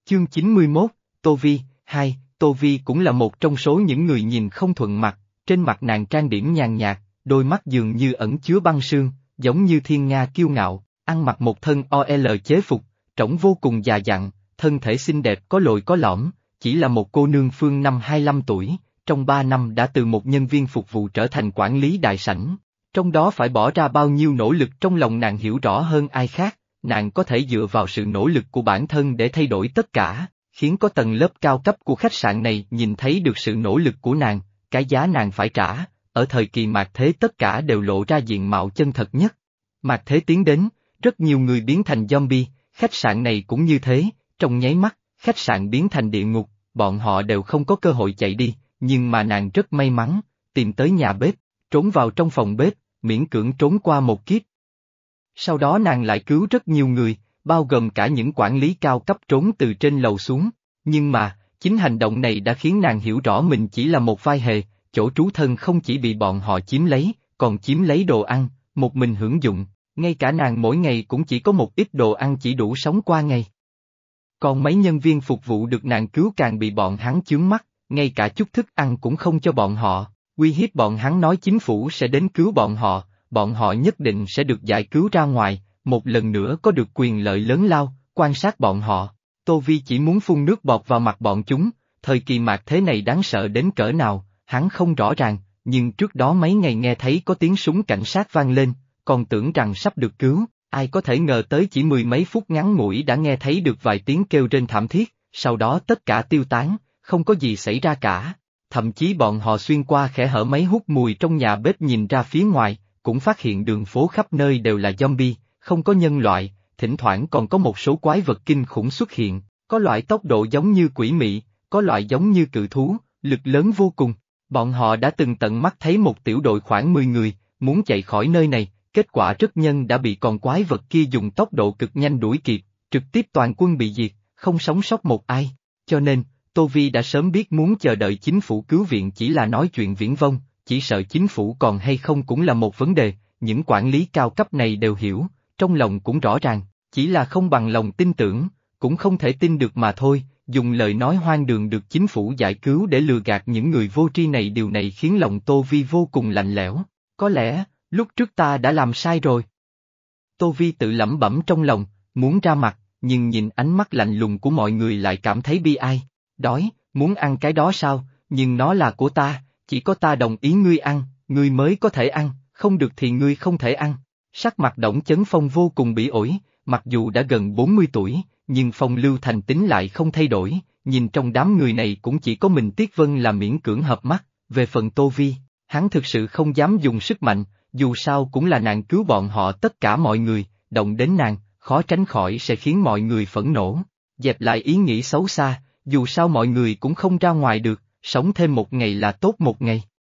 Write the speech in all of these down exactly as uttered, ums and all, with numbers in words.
Chương chín mươi mốt, Tô Vi, hai, Tô Vi cũng là một trong số những người nhìn không thuận mặt, trên mặt nàng trang điểm nhàn nhạt, đôi mắt dường như ẩn chứa băng sương, giống như thiên nga kiêu ngạo, ăn mặc một thân o lờ chế phục, trông vô cùng già dặn, thân thể xinh đẹp có lồi có lõm, chỉ là một cô nương phương năm hai mươi lăm tuổi, trong ba năm đã từ một nhân viên phục vụ trở thành quản lý đại sảnh. Trong đó phải bỏ ra bao nhiêu nỗ lực trong lòng nàng hiểu rõ hơn ai khác, nàng có thể dựa vào sự nỗ lực của bản thân để thay đổi tất cả, khiến có tầng lớp cao cấp của khách sạn này nhìn thấy được sự nỗ lực của nàng, cái giá nàng phải trả, ở thời kỳ mạt thế tất cả đều lộ ra diện mạo chân thật nhất. Mạt thế tiến đến, rất nhiều người biến thành zombie, khách sạn này cũng như thế, trong nháy mắt, khách sạn biến thành địa ngục, bọn họ đều không có cơ hội chạy đi, nhưng mà nàng rất may mắn, tìm tới nhà bếp, trốn vào trong phòng bếp, miễn cưỡng trốn qua một kiếp. Sau đó nàng lại cứu rất nhiều người, bao gồm cả những quản lý cao cấp trốn từ trên lầu xuống, nhưng mà, chính hành động này đã khiến nàng hiểu rõ mình chỉ là một vai hề, chỗ trú thân không chỉ bị bọn họ chiếm lấy, còn chiếm lấy đồ ăn, một mình hưởng dụng, ngay cả nàng mỗi ngày cũng chỉ có một ít đồ ăn chỉ đủ sống qua ngày. Còn mấy nhân viên phục vụ được nàng cứu càng bị bọn hắn chướng mắt, ngay cả chút thức ăn cũng không cho bọn họ, uy hiếp bọn hắn nói chính phủ sẽ đến cứu bọn họ, bọn họ nhất định sẽ được giải cứu ra ngoài, một lần nữa có được quyền lợi lớn lao, quan sát bọn họ. Tô Vi chỉ muốn phun nước bọt vào mặt bọn chúng, thời kỳ mạt thế này đáng sợ đến cỡ nào, hắn không rõ ràng, nhưng trước đó mấy ngày nghe thấy có tiếng súng cảnh sát vang lên, còn tưởng rằng sắp được cứu, ai có thể ngờ tới chỉ mười mấy phút ngắn ngủi đã nghe thấy được vài tiếng kêu rên thảm thiết, sau đó tất cả tiêu tán, không có gì xảy ra cả. Thậm chí bọn họ xuyên qua kẽ hở máy hút mùi trong nhà bếp nhìn ra phía ngoài, cũng phát hiện đường phố khắp nơi đều là zombie, không có nhân loại, thỉnh thoảng còn có một số quái vật kinh khủng xuất hiện, có loại tốc độ giống như quỷ mị, có loại giống như cự thú, lực lớn vô cùng. Bọn họ đã từng tận mắt thấy một tiểu đội khoảng mười người, muốn chạy khỏi nơi này, kết quả rất nhanh đã bị con quái vật kia dùng tốc độ cực nhanh đuổi kịp, trực tiếp toàn quân bị diệt, không sống sót một ai, cho nên, Tô Vi đã sớm biết muốn chờ đợi chính phủ cứu viện chỉ là nói chuyện viển vông, chỉ sợ chính phủ còn hay không cũng là một vấn đề, những quản lý cao cấp này đều hiểu, trong lòng cũng rõ ràng, chỉ là không bằng lòng tin tưởng, cũng không thể tin được mà thôi, dùng lời nói hoang đường được chính phủ giải cứu để lừa gạt những người vô tri này, điều này khiến lòng Tô Vi vô cùng lạnh lẽo, có lẽ, lúc trước ta đã làm sai rồi. Tô Vi tự lẩm bẩm trong lòng, muốn ra mặt, nhưng nhìn ánh mắt lạnh lùng của mọi người lại cảm thấy bi ai. Đói, muốn ăn cái đó sao, nhưng nó là của ta, chỉ có ta đồng ý ngươi ăn, ngươi mới có thể ăn, không được thì ngươi không thể ăn. Sắc mặt Đổng Chấn Phong vô cùng bỉ ổi, mặc dù đã gần bốn mươi tuổi, nhưng phong lưu thành tính lại không thay đổi, nhìn trong đám người này cũng chỉ có mình Tiết Vân là miễn cưỡng hợp mắt, về phần Tô Vi, hắn thực sự không dám dùng sức mạnh, dù sao cũng là nàng cứu bọn họ tất cả mọi người, động đến nàng, khó tránh khỏi sẽ khiến mọi người phẫn nộ, dẹp lại ý nghĩ xấu xa. Dù sao mọi người cũng không ra ngoài được, sống thêm một ngày là tốt một ngày.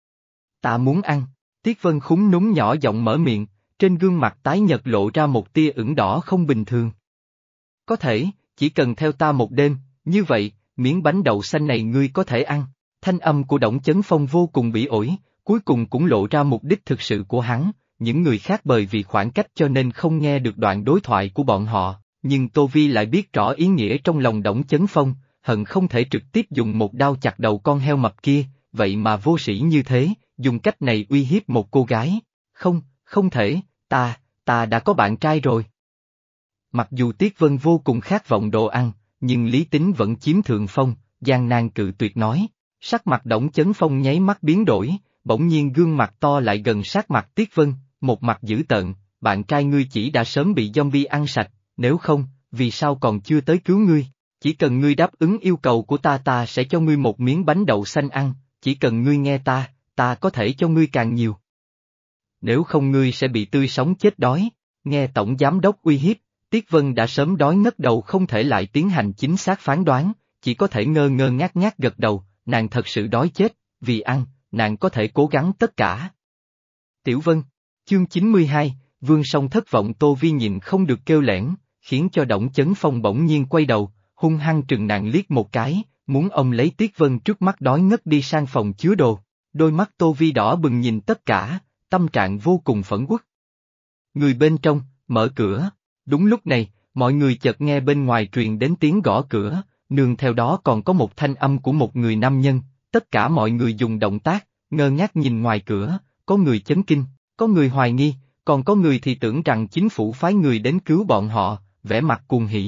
Ta muốn ăn, Tiết Vân khúm núm nhỏ giọng mở miệng, trên gương mặt tái nhợt lộ ra một tia ửng đỏ không bình thường. Có thể, chỉ cần theo ta một đêm, như vậy, miếng bánh đậu xanh này ngươi có thể ăn. Thanh âm của Đổng Chấn Phong vô cùng bỉ ổi, cuối cùng cũng lộ ra mục đích thực sự của hắn, những người khác bởi vì khoảng cách cho nên không nghe được đoạn đối thoại của bọn họ, nhưng Tô Vi lại biết rõ ý nghĩa trong lòng Đổng Chấn Phong. Hận không thể trực tiếp dùng một đao chặt đầu con heo mập kia, vậy mà vô sĩ như thế, dùng cách này uy hiếp một cô gái. Không, không thể, ta, ta đã có bạn trai rồi. Mặc dù Tiết Vân vô cùng khát vọng đồ ăn, nhưng lý tính vẫn chiếm thượng phong, gian nan cự tuyệt nói. Sắc mặt Đổng Chấn Phong nháy mắt biến đổi, bỗng nhiên gương mặt to lại gần sát mặt Tiết Vân, một mặt dữ tợn, bạn trai ngươi chỉ đã sớm bị zombie ăn sạch, nếu không, vì sao còn chưa tới cứu ngươi? Chỉ cần ngươi đáp ứng yêu cầu của ta ta sẽ cho ngươi một miếng bánh đậu xanh ăn, chỉ cần ngươi nghe ta, ta có thể cho ngươi càng nhiều. Nếu không ngươi sẽ bị tươi sống chết đói, nghe Tổng Giám Đốc uy hiếp, Tiết Vân đã sớm đói ngất đầu không thể lại tiến hành chính xác phán đoán, chỉ có thể ngơ ngơ ngác ngác gật đầu, nàng thật sự đói chết, vì ăn, nàng có thể cố gắng tất cả. Tiểu Vân, chương chín mươi hai, Vương Song thất vọng. Tô Vi nhìn không được kêu lẻn, khiến cho Đổng Chấn Phong bỗng nhiên quay đầu, hung hăng trừng nàng liếc một cái, muốn ông lấy Tiết Vân trước mắt đói ngất đi sang phòng chứa đồ, đôi mắt Tô Vi đỏ bừng nhìn tất cả, tâm trạng vô cùng phẫn uất. Người bên trong, mở cửa, đúng lúc này, mọi người chợt nghe bên ngoài truyền đến tiếng gõ cửa, nương theo đó còn có một thanh âm của một người nam nhân, tất cả mọi người dùng động tác, ngơ ngác nhìn ngoài cửa, có người chấn kinh, có người hoài nghi, còn có người thì tưởng rằng chính phủ phái người đến cứu bọn họ, vẻ mặt cuồng hỉ.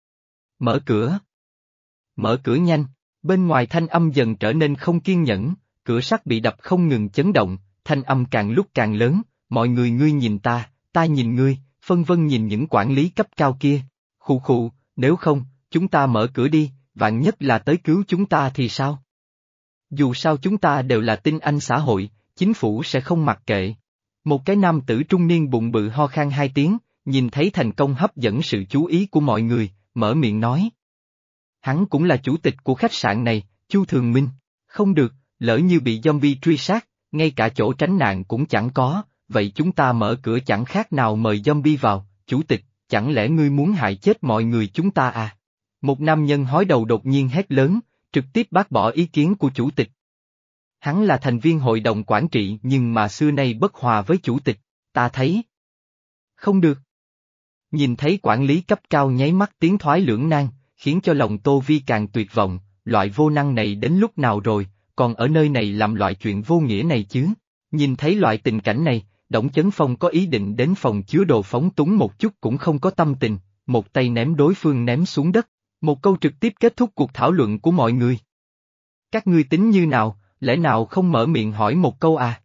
Mở cửa! Mở cửa nhanh! Bên ngoài thanh âm dần trở nên không kiên nhẫn, cửa sắt bị đập không ngừng chấn động, thanh âm càng lúc càng lớn, mọi người ngươi nhìn ta, ta nhìn ngươi, phân vân nhìn những quản lý cấp cao kia. Khụ khụ, nếu không, chúng ta mở cửa đi, vạn nhất là tới cứu chúng ta thì sao? Dù sao chúng ta đều là tinh anh xã hội, chính phủ sẽ không mặc kệ. Một cái nam tử trung niên bụng bự ho khan hai tiếng, nhìn thấy thành công hấp dẫn sự chú ý của mọi người, mở miệng nói. Hắn cũng là chủ tịch của khách sạn này, Chu Thường Minh. Không được, lỡ như bị zombie truy sát, ngay cả chỗ tránh nạn cũng chẳng có, vậy chúng ta mở cửa chẳng khác nào mời zombie vào, chủ tịch, chẳng lẽ ngươi muốn hại chết mọi người chúng ta à? Một nam nhân hói đầu đột nhiên hét lớn, trực tiếp bác bỏ ý kiến của chủ tịch. Hắn là thành viên hội đồng quản trị nhưng mà xưa nay bất hòa với chủ tịch, ta thấy. Không được. Nhìn thấy quản lý cấp cao nháy mắt tiến thoái lưỡng nan, khiến cho lòng Tô Vi càng tuyệt vọng, loại vô năng này đến lúc nào rồi, còn ở nơi này làm loại chuyện vô nghĩa này chứ. Nhìn thấy loại tình cảnh này, Đổng Chấn Phong có ý định đến phòng chứa đồ phóng túng một chút cũng không có tâm tình, một tay ném đối phương ném xuống đất, một câu trực tiếp kết thúc cuộc thảo luận của mọi người. Các ngươi tính như nào, lẽ nào không mở miệng hỏi một câu à?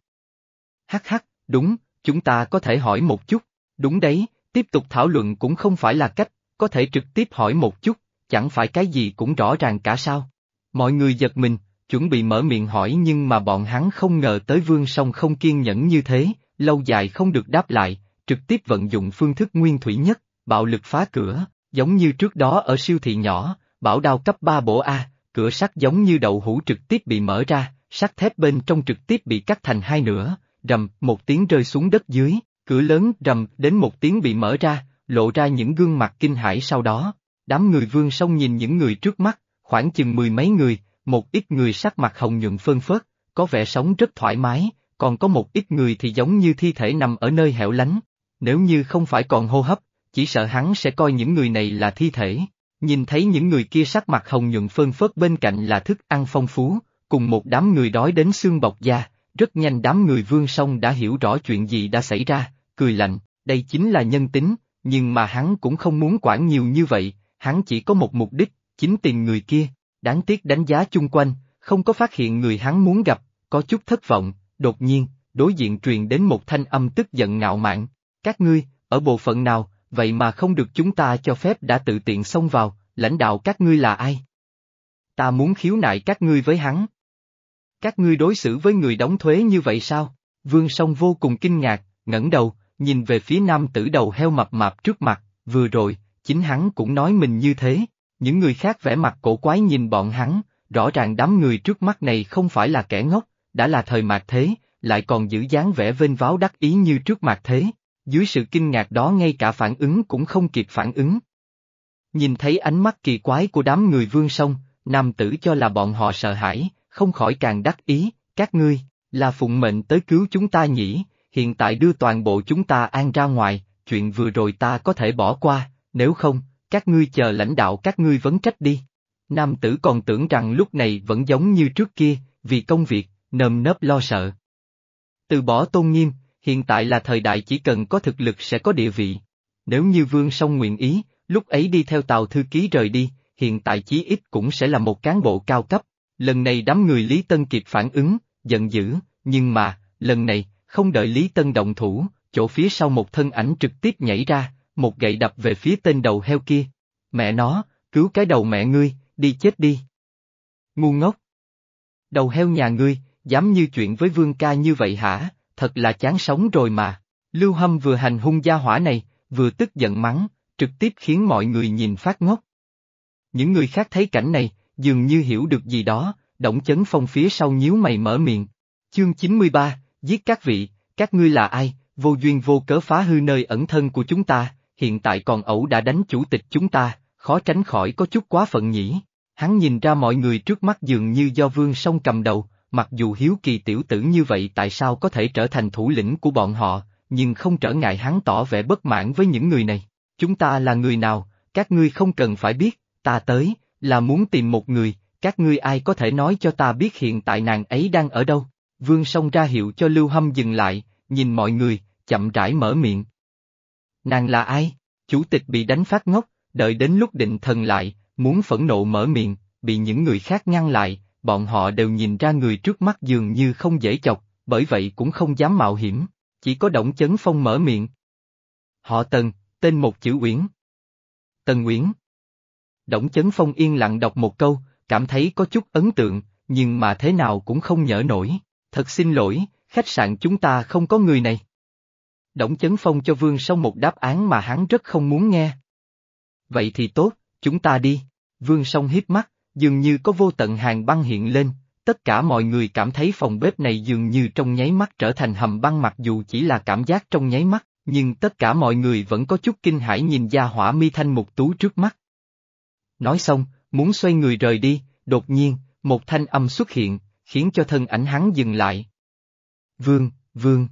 Hắc hắc, đúng, chúng ta có thể hỏi một chút, đúng đấy, tiếp tục thảo luận cũng không phải là cách, có thể trực tiếp hỏi một chút, chẳng phải cái gì cũng rõ ràng cả sao. Mọi người giật mình, chuẩn bị mở miệng hỏi nhưng mà bọn hắn không ngờ tới Vương Song không kiên nhẫn như thế, lâu dài không được đáp lại, trực tiếp vận dụng phương thức nguyên thủy nhất, bạo lực phá cửa, giống như trước đó ở siêu thị nhỏ, bảo đao cấp ba bổ A, cửa sắt giống như đậu hũ trực tiếp bị mở ra, sắt thép bên trong trực tiếp bị cắt thành hai nửa, rầm, một tiếng rơi xuống đất dưới, cửa lớn rầm đến một tiếng bị mở ra, lộ ra những gương mặt kinh hãi sau đó. Đám người Vương Song nhìn những người trước mắt, khoảng chừng mười mấy người, một ít người sắc mặt hồng nhuận phơn phớt, có vẻ sống rất thoải mái, còn có một ít người thì giống như thi thể nằm ở nơi hẻo lánh. Nếu như không phải còn hô hấp, chỉ sợ hắn sẽ coi những người này là thi thể. Nhìn thấy những người kia sắc mặt hồng nhuận phơn phớt bên cạnh là thức ăn phong phú, cùng một đám người đói đến xương bọc da, rất nhanh đám người Vương Song đã hiểu rõ chuyện gì đã xảy ra, cười lạnh, đây chính là nhân tính, nhưng mà hắn cũng không muốn quản nhiều như vậy. Hắn chỉ có một mục đích, chính tìm người kia, đáng tiếc đánh giá chung quanh, không có phát hiện người hắn muốn gặp, có chút thất vọng, đột nhiên, đối diện truyền đến một thanh âm tức giận ngạo mạn, các ngươi, ở bộ phận nào, vậy mà không được chúng ta cho phép đã tự tiện xông vào, lãnh đạo các ngươi là ai? Ta muốn khiếu nại các ngươi với hắn. Các ngươi đối xử với người đóng thuế như vậy sao? Vương Song vô cùng kinh ngạc, ngẩng đầu, nhìn về phía nam tử đầu heo mập mạp trước mặt, vừa rồi, chính hắn cũng nói mình như thế, những người khác vẻ mặt cổ quái nhìn bọn hắn, rõ ràng đám người trước mắt này không phải là kẻ ngốc, đã là thời mạt thế, lại còn giữ dáng vẻ vênh váo đắc ý như trước mạt thế, dưới sự kinh ngạc đó ngay cả phản ứng cũng không kịp phản ứng. Nhìn thấy ánh mắt kỳ quái của đám người Vương Song, nam tử cho là bọn họ sợ hãi, không khỏi càng đắc ý, các ngươi, là phụng mệnh tới cứu chúng ta nhỉ, hiện tại đưa toàn bộ chúng ta an ra ngoài, chuyện vừa rồi ta có thể bỏ qua. Nếu không, các ngươi chờ lãnh đạo các ngươi vấn trách đi. Nam tử còn tưởng rằng lúc này vẫn giống như trước kia, vì công việc, nơm nớp lo sợ. Từ bỏ tôn nghiêm, hiện tại là thời đại chỉ cần có thực lực sẽ có địa vị. Nếu như Vương Song nguyện ý, lúc ấy đi theo Tào thư ký rời đi, hiện tại chí ít cũng sẽ là một cán bộ cao cấp. Lần này đám người Lý Tân kịp phản ứng, giận dữ, nhưng mà, lần này, không đợi Lý Tân động thủ, chỗ phía sau một thân ảnh trực tiếp nhảy ra, một gậy đập về phía tên đầu heo kia. Mẹ nó, cứu cái đầu mẹ ngươi, đi chết đi. Ngu ngốc. Đầu heo nhà ngươi, dám như chuyện với Vương ca như vậy hả, thật là chán sống rồi mà. Lưu Hâm vừa hành hung gia hỏa này, vừa tức giận mắng, trực tiếp khiến mọi người nhìn phát ngốc. Những người khác thấy cảnh này, dường như hiểu được gì đó, Đổng Chấn Phong phía sau nhíu mày mở miệng. Chương chín mươi ba, giết các vị, các ngươi là ai, vô duyên vô cớ phá hư nơi ẩn thân của chúng ta, hiện tại còn ẩu đã đánh chủ tịch chúng ta, khó tránh khỏi có chút quá phận nhỉ. Hắn nhìn ra mọi người trước mắt dường như do Vương Song cầm đầu, mặc dù hiếu kỳ tiểu tử như vậy tại sao có thể trở thành thủ lĩnh của bọn họ, nhưng không trở ngại hắn tỏ vẻ bất mãn với những người này. Chúng ta là người nào, các ngươi không cần phải biết, ta tới, là muốn tìm một người, các ngươi ai có thể nói cho ta biết hiện tại nàng ấy đang ở đâu? Vương Song ra hiệu cho Lưu Hâm dừng lại, nhìn mọi người, chậm rãi mở miệng. Nàng là ai? Chủ tịch bị đánh phát ngốc, đợi đến lúc định thần lại, muốn phẫn nộ mở miệng, bị những người khác ngăn lại, bọn họ đều nhìn ra người trước mắt dường như không dễ chọc, bởi vậy cũng không dám mạo hiểm, chỉ có Đổng Chấn Phong mở miệng. Họ Tần, tên một chữ Uyển. Tần Uyển. Đổng Chấn Phong yên lặng đọc một câu, cảm thấy có chút ấn tượng, nhưng mà thế nào cũng không nhớ nổi. Thật xin lỗi, khách sạn chúng ta không có người này. Đổng Chấn Phong cho Vương Song một đáp án mà hắn rất không muốn nghe. Vậy thì tốt, chúng ta đi. Vương Song híp mắt, dường như có vô tận hàng băng hiện lên, tất cả mọi người cảm thấy phòng bếp này dường như trong nháy mắt trở thành hầm băng mặc dù chỉ là cảm giác trong nháy mắt, nhưng tất cả mọi người vẫn có chút kinh hãi nhìn gia hỏa mi thanh mục tú trước mắt. Nói xong, muốn xoay người rời đi, đột nhiên, một thanh âm xuất hiện, khiến cho thân ảnh hắn dừng lại. Vương, Vương.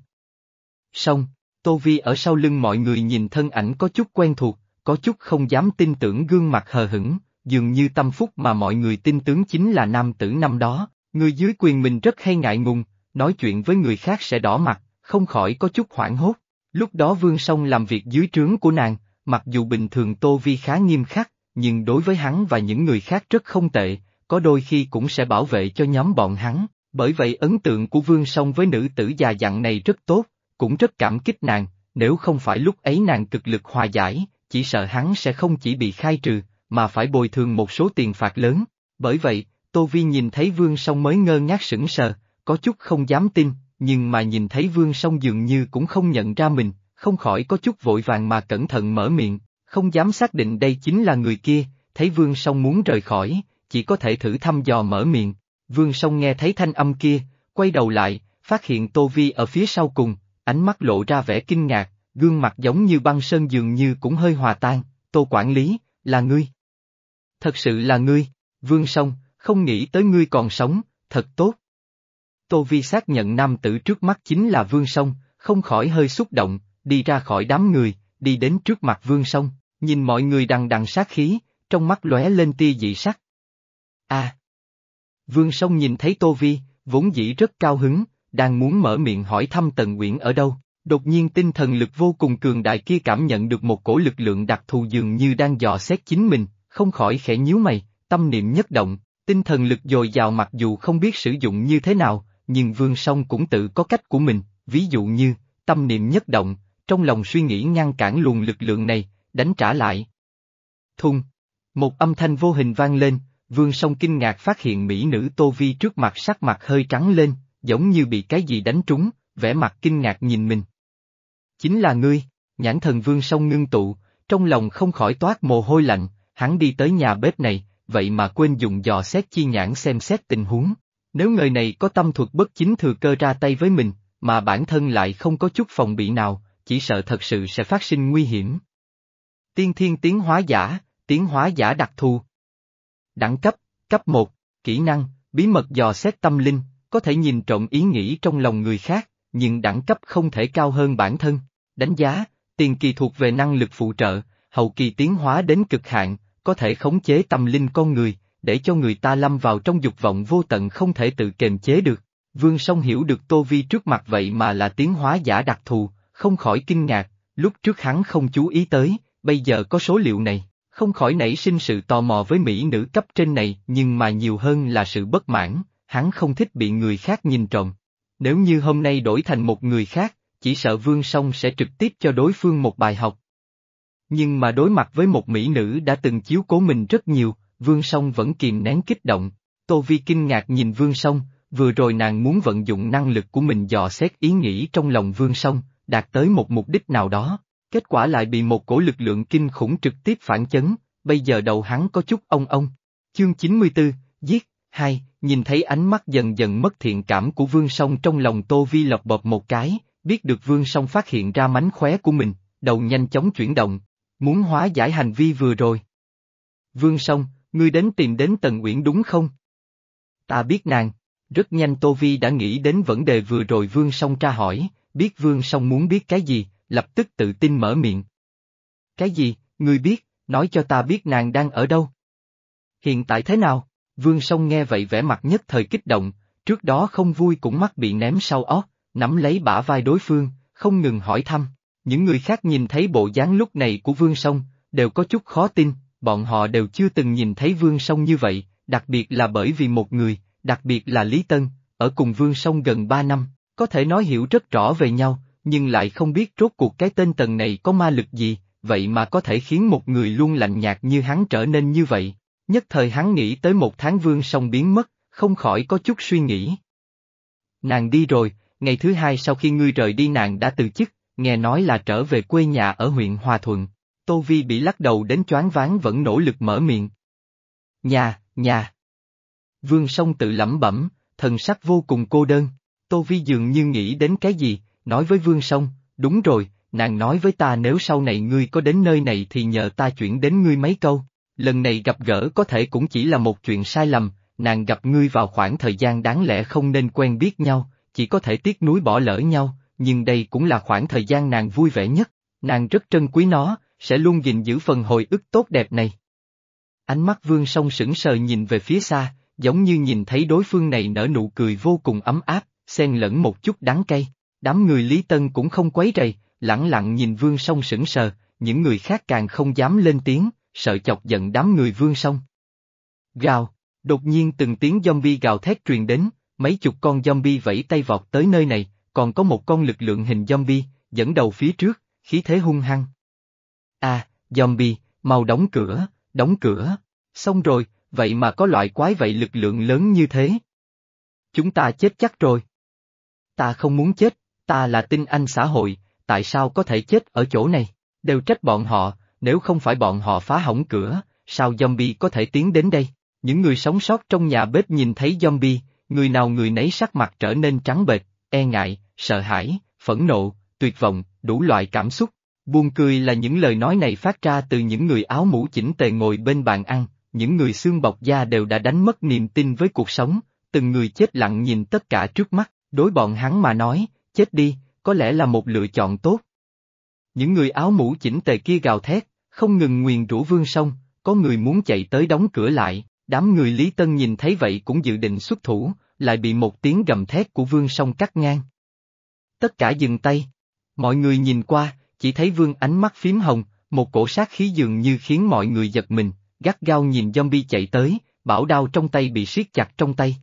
Xong, Tô Vi ở sau lưng mọi người nhìn thân ảnh có chút quen thuộc, có chút không dám tin tưởng gương mặt hờ hững, dường như tâm phúc mà mọi người tin tưởng chính là nam tử năm đó, người dưới quyền mình rất hay ngại ngùng, nói chuyện với người khác sẽ đỏ mặt, không khỏi có chút hoảng hốt. Lúc đó Vương Song làm việc dưới trướng của nàng, mặc dù bình thường Tô Vi khá nghiêm khắc, nhưng đối với hắn và những người khác rất không tệ, có đôi khi cũng sẽ bảo vệ cho nhóm bọn hắn, bởi vậy ấn tượng của Vương Song với nữ tử già dặn này rất tốt, cũng rất cảm kích nàng, nếu không phải lúc ấy nàng cực lực hòa giải, chỉ sợ hắn sẽ không chỉ bị khai trừ, mà phải bồi thường một số tiền phạt lớn, bởi vậy, Tô Vi nhìn thấy Vương Song mới ngơ ngác sững sờ, có chút không dám tin, nhưng mà nhìn thấy Vương Song dường như cũng không nhận ra mình, không khỏi có chút vội vàng mà cẩn thận mở miệng, không dám xác định đây chính là người kia, thấy Vương Song muốn rời khỏi, chỉ có thể thử thăm dò mở miệng. Vương Song nghe thấy thanh âm kia, quay đầu lại, phát hiện Tô Vi ở phía sau cùng, ánh mắt lộ ra vẻ kinh ngạc, gương mặt giống như băng sơn dường như cũng hơi hòa tan. Tô quản lý, là ngươi. Thật sự là ngươi, Vương Song, không nghĩ tới ngươi còn sống, thật tốt. Tô Vi xác nhận nam tử trước mắt chính là Vương Song, không khỏi hơi xúc động, đi ra khỏi đám người, đi đến trước mặt Vương Song, nhìn mọi người đằng đằng sát khí, trong mắt lóe lên tia dị sắc. À! Vương Song nhìn thấy Tô Vi, vốn dĩ rất cao hứng, đang muốn mở miệng hỏi thăm Tần Uyển ở đâu, đột nhiên tinh thần lực vô cùng cường đại kia cảm nhận được một cổ lực lượng đặc thù dường như đang dò xét chính mình, không khỏi khẽ nhíu mày, tâm niệm nhất động, tinh thần lực dồi dào mặc dù không biết sử dụng như thế nào, nhưng Vương Song cũng tự có cách của mình, ví dụ như, tâm niệm nhất động, trong lòng suy nghĩ ngăn cản luồng lực lượng này, đánh trả lại. Thùng! Một âm thanh vô hình vang lên, Vương Song kinh ngạc phát hiện mỹ nữ Tô Vi trước mặt sắc mặt hơi trắng lên, giống như bị cái gì đánh trúng, vẻ mặt kinh ngạc nhìn mình. Chính là ngươi, nhãn thần Vương Song ngưng tụ, trong lòng không khỏi toát mồ hôi lạnh, hắn đi tới nhà bếp này, vậy mà quên dùng dò xét chi nhãn xem xét tình huống. Nếu người này có tâm thuật bất chính thừa cơ ra tay với mình, mà bản thân lại không có chút phòng bị nào, chỉ sợ thật sự sẽ phát sinh nguy hiểm. Tiên thiên tiến hóa giả, tiến hóa giả đặc thù. Đẳng cấp, cấp một, kỹ năng, bí mật dò xét tâm linh, có thể nhìn trộm ý nghĩ trong lòng người khác, nhưng đẳng cấp không thể cao hơn bản thân. Đánh giá, tiền kỳ thuộc về năng lực phụ trợ, hậu kỳ tiến hóa đến cực hạn, có thể khống chế tâm linh con người, để cho người ta lâm vào trong dục vọng vô tận không thể tự kiềm chế được. Vương Song hiểu được Tô Vi trước mặt vậy mà là tiến hóa giả đặc thù, không khỏi kinh ngạc, lúc trước hắn không chú ý tới, bây giờ có số liệu này, không khỏi nảy sinh sự tò mò với mỹ nữ cấp trên này nhưng mà nhiều hơn là sự bất mãn, hắn không thích bị người khác nhìn trộm. Nếu như hôm nay đổi thành một người khác, chỉ sợ Vương Song sẽ trực tiếp cho đối phương một bài học. Nhưng mà đối mặt với một mỹ nữ đã từng chiếu cố mình rất nhiều, Vương Song vẫn kìm nén kích động. Tô Vi kinh ngạc nhìn Vương Song, vừa rồi nàng muốn vận dụng năng lực của mình dò xét ý nghĩ trong lòng Vương Song, đạt tới một mục đích nào đó, kết quả lại bị một cổ lực lượng kinh khủng trực tiếp phản chấn, bây giờ đầu hắn có chút ong ong. Chương chín mươi tư, giết, hai, nhìn thấy ánh mắt dần dần mất thiện cảm của Vương Song trong lòng Tô Vi lọc bọp một cái, biết được Vương Song phát hiện ra mánh khóe của mình, đầu nhanh chóng chuyển động, muốn hóa giải hành vi vừa rồi. Vương Song, ngươi đến tìm đến Tần Uyển đúng không? Ta biết nàng. Rất nhanh Tô Vi đã nghĩ đến vấn đề vừa rồi Vương Song tra hỏi, biết Vương Song muốn biết cái gì, lập tức tự tin mở miệng. Cái gì, ngươi biết, nói cho ta biết nàng đang ở đâu. Hiện tại thế nào? Vương Song nghe vậy vẻ mặt nhất thời kích động, trước đó không vui cũng mắt bị ném sau óc, nắm lấy bả vai đối phương, không ngừng hỏi thăm. Những người khác nhìn thấy bộ dáng lúc này của Vương Song, đều có chút khó tin, bọn họ đều chưa từng nhìn thấy Vương Song như vậy, đặc biệt là bởi vì một người, đặc biệt là Lý Tân, ở cùng Vương Song gần ba năm, có thể nói hiểu rất rõ về nhau, nhưng lại không biết rốt cuộc cái tên Tần này có ma lực gì, vậy mà có thể khiến một người luôn lạnh nhạt như hắn trở nên như vậy. Nhất thời hắn nghĩ tới một tháng Vương Song biến mất, không khỏi có chút suy nghĩ. Nàng đi rồi, ngày thứ hai sau khi ngươi rời đi nàng đã từ chức, nghe nói là trở về quê nhà ở huyện Hòa Thuận. Tô Vi bị lắc đầu đến choáng váng vẫn nỗ lực mở miệng. Nhà, nhà. Vương Song tự lẩm bẩm, thần sắc vô cùng cô đơn. Tô Vi dường như nghĩ đến cái gì, nói với Vương Song, đúng rồi, nàng nói với ta nếu sau này ngươi có đến nơi này thì nhờ ta chuyển đến ngươi mấy câu. Lần này gặp gỡ có thể cũng chỉ là một chuyện sai lầm, nàng gặp ngươi vào khoảng thời gian đáng lẽ không nên quen biết nhau, chỉ có thể tiếc nuối bỏ lỡ nhau, nhưng đây cũng là khoảng thời gian nàng vui vẻ nhất, nàng rất trân quý nó, sẽ luôn gìn giữ phần hồi ức tốt đẹp này. Ánh mắt Vương Song sững sờ nhìn về phía xa, giống như nhìn thấy đối phương này nở nụ cười vô cùng ấm áp, xen lẫn một chút đắng cay. Đám người Lý Tân cũng không quấy rầy, lẳng lặng nhìn Vương Song sững sờ, những người khác càng không dám lên tiếng, sợ chọc giận đám người Vương Song. Gào, đột nhiên từng tiếng zombie gào thét truyền đến, mấy chục con zombie vẫy tay vọt tới nơi này, còn có một con lực lượng hình zombie, dẫn đầu phía trước, khí thế hung hăng. À, zombie, mau đóng cửa, đóng cửa, xong rồi, vậy mà có loại quái vậy lực lượng lớn như thế. Chúng ta chết chắc rồi. Ta không muốn chết, ta là tinh anh xã hội, tại sao có thể chết ở chỗ này, đều trách bọn họ, nếu không phải bọn họ phá hỏng cửa, sao zombie có thể tiến đến đây? Những người sống sót trong nhà bếp nhìn thấy zombie, người nào người nấy sắc mặt trở nên trắng bệch, e ngại, sợ hãi, phẫn nộ, tuyệt vọng, đủ loại cảm xúc. Buồn cười là những lời nói này phát ra từ những người áo mũ chỉnh tề ngồi bên bàn ăn, những người xương bọc da đều đã đánh mất niềm tin với cuộc sống, từng người chết lặng nhìn tất cả trước mắt, đối bọn hắn mà nói, chết đi, có lẽ là một lựa chọn tốt. Những người áo mũ chỉnh tề kia gào thét, không ngừng nguyền rủa Vương Song, có người muốn chạy tới đóng cửa lại, đám người Lý Tân nhìn thấy vậy cũng dự định xuất thủ, lại bị một tiếng gầm thét của Vương Song cắt ngang. Tất cả dừng tay, mọi người nhìn qua, chỉ thấy Vương ánh mắt phím hồng, một cổ sát khí dường như khiến mọi người giật mình, gắt gao nhìn zombie chạy tới, bảo đao trong tay bị siết chặt trong tay.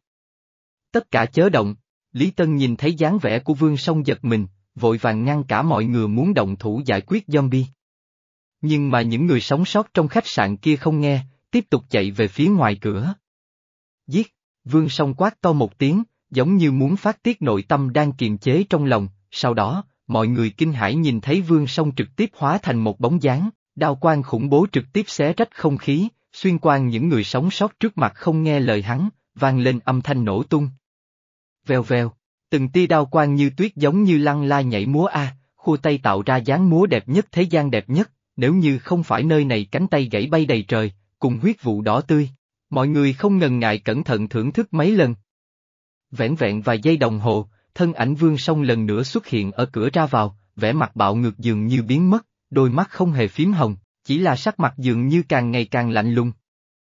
Tất cả chớ động, Lý Tân nhìn thấy dáng vẻ của Vương Song giật mình, vội vàng ngăn cả mọi người muốn động thủ giải quyết zombie. Nhưng mà những người sống sót trong khách sạn kia không nghe, tiếp tục chạy về phía ngoài cửa. Giết, Vương Song quát to một tiếng, giống như muốn phát tiết nội tâm đang kiềm chế trong lòng, sau đó, mọi người kinh hãi nhìn thấy Vương Song trực tiếp hóa thành một bóng dáng, đao quang khủng bố trực tiếp xé rách không khí, xuyên qua những người sống sót trước mặt không nghe lời hắn, vang lên âm thanh nổ tung. Vèo vèo, từng tia đao quang như tuyết giống như lăng la nhảy múa a, khua tay tạo ra dáng múa đẹp nhất thế gian đẹp nhất, nếu như không phải nơi này cánh tay gãy bay đầy trời, cùng huyết vụ đỏ tươi, mọi người không ngần ngại cẩn thận thưởng thức mấy lần. Vẻn vẹn vài giây đồng hồ, thân ảnh Vương Song lần nữa xuất hiện ở cửa ra vào, vẻ mặt bạo ngược dường như biến mất, đôi mắt không hề phím hồng, chỉ là sắc mặt dường như càng ngày càng lạnh lùng.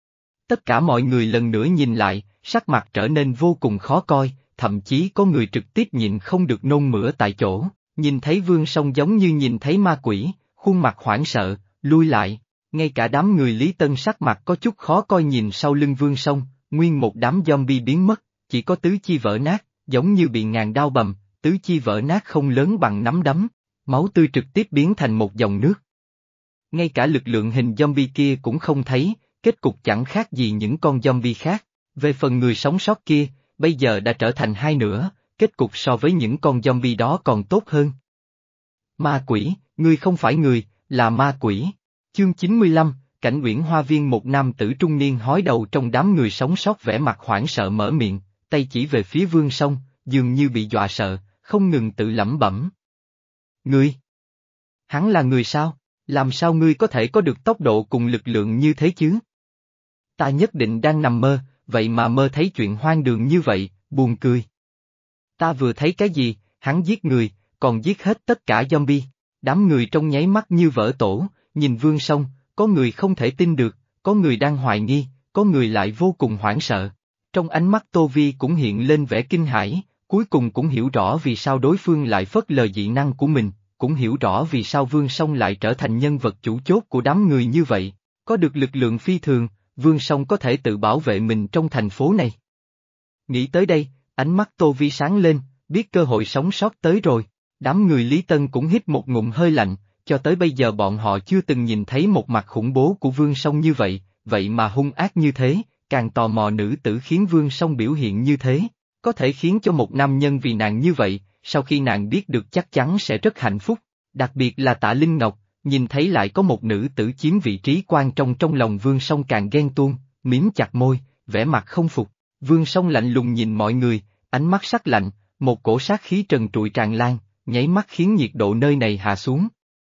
Tất cả mọi người lần nữa nhìn lại, sắc mặt trở nên vô cùng khó coi, thậm chí có người trực tiếp nhịn không được nôn mửa tại chỗ, nhìn thấy Vương Song giống như nhìn thấy ma quỷ, khuôn mặt hoảng sợ, lui lại, ngay cả đám người Lý Tân sắc mặt có chút khó coi nhìn sau lưng Vương Song, nguyên một đám zombie biến mất, chỉ có tứ chi vỡ nát, giống như bị ngàn đao bầm, tứ chi vỡ nát không lớn bằng nắm đấm, máu tươi trực tiếp biến thành một dòng nước. Ngay cả lực lượng hình zombie kia cũng không thấy, kết cục chẳng khác gì những con zombie khác, về phần người sống sót kia, bây giờ đã trở thành hai nửa, kết cục so với những con zombie đó còn tốt hơn. Ma quỷ, ngươi không phải người, là ma quỷ. Chương chín mươi lăm, Cảnh Uyển Hoa Viên. Một nam tử trung niên hói đầu trong đám người sống sót vẻ mặt hoảng sợ mở miệng, tay chỉ về phía Vương Song, dường như bị dọa sợ, không ngừng tự lẩm bẩm. Ngươi? Hắn là người sao? Làm sao ngươi có thể có được tốc độ cùng lực lượng như thế chứ? Ta nhất định đang nằm mơ, vậy mà mơ thấy chuyện hoang đường như vậy, buồn cười. Ta vừa thấy cái gì, hắn giết người, còn giết hết tất cả zombie. Đám người trong nháy mắt như vỡ tổ, nhìn Vương Song, có người không thể tin được, có người đang hoài nghi, có người lại vô cùng hoảng sợ. Trong ánh mắt Tô Vi cũng hiện lên vẻ kinh hãi, cuối cùng cũng hiểu rõ vì sao đối phương lại phớt lờ dị năng của mình, cũng hiểu rõ vì sao Vương Song lại trở thành nhân vật chủ chốt của đám người như vậy. Có được lực lượng phi thường, Vương Song có thể tự bảo vệ mình trong thành phố này. Nghĩ tới đây, ánh mắt Tô Vi sáng lên, biết cơ hội sống sót tới rồi. Đám người Lý Tân cũng hít một ngụm hơi lạnh, cho tới bây giờ bọn họ chưa từng nhìn thấy một mặt khủng bố của Vương Song như vậy, vậy mà hung ác như thế, càng tò mò nữ tử khiến Vương Song biểu hiện như thế, có thể khiến cho một nam nhân vì nàng như vậy, sau khi nàng biết được chắc chắn sẽ rất hạnh phúc, đặc biệt là Tạ Linh Ngọc, nhìn thấy lại có một nữ tử chiếm vị trí quan trọng trong lòng Vương Song càng ghen tuông, mím chặt môi, vẻ mặt không phục. Vương Song lạnh lùng nhìn mọi người, ánh mắt sắc lạnh, một cổ sát khí trần trụi tràn lan, nháy mắt khiến nhiệt độ nơi này hạ xuống.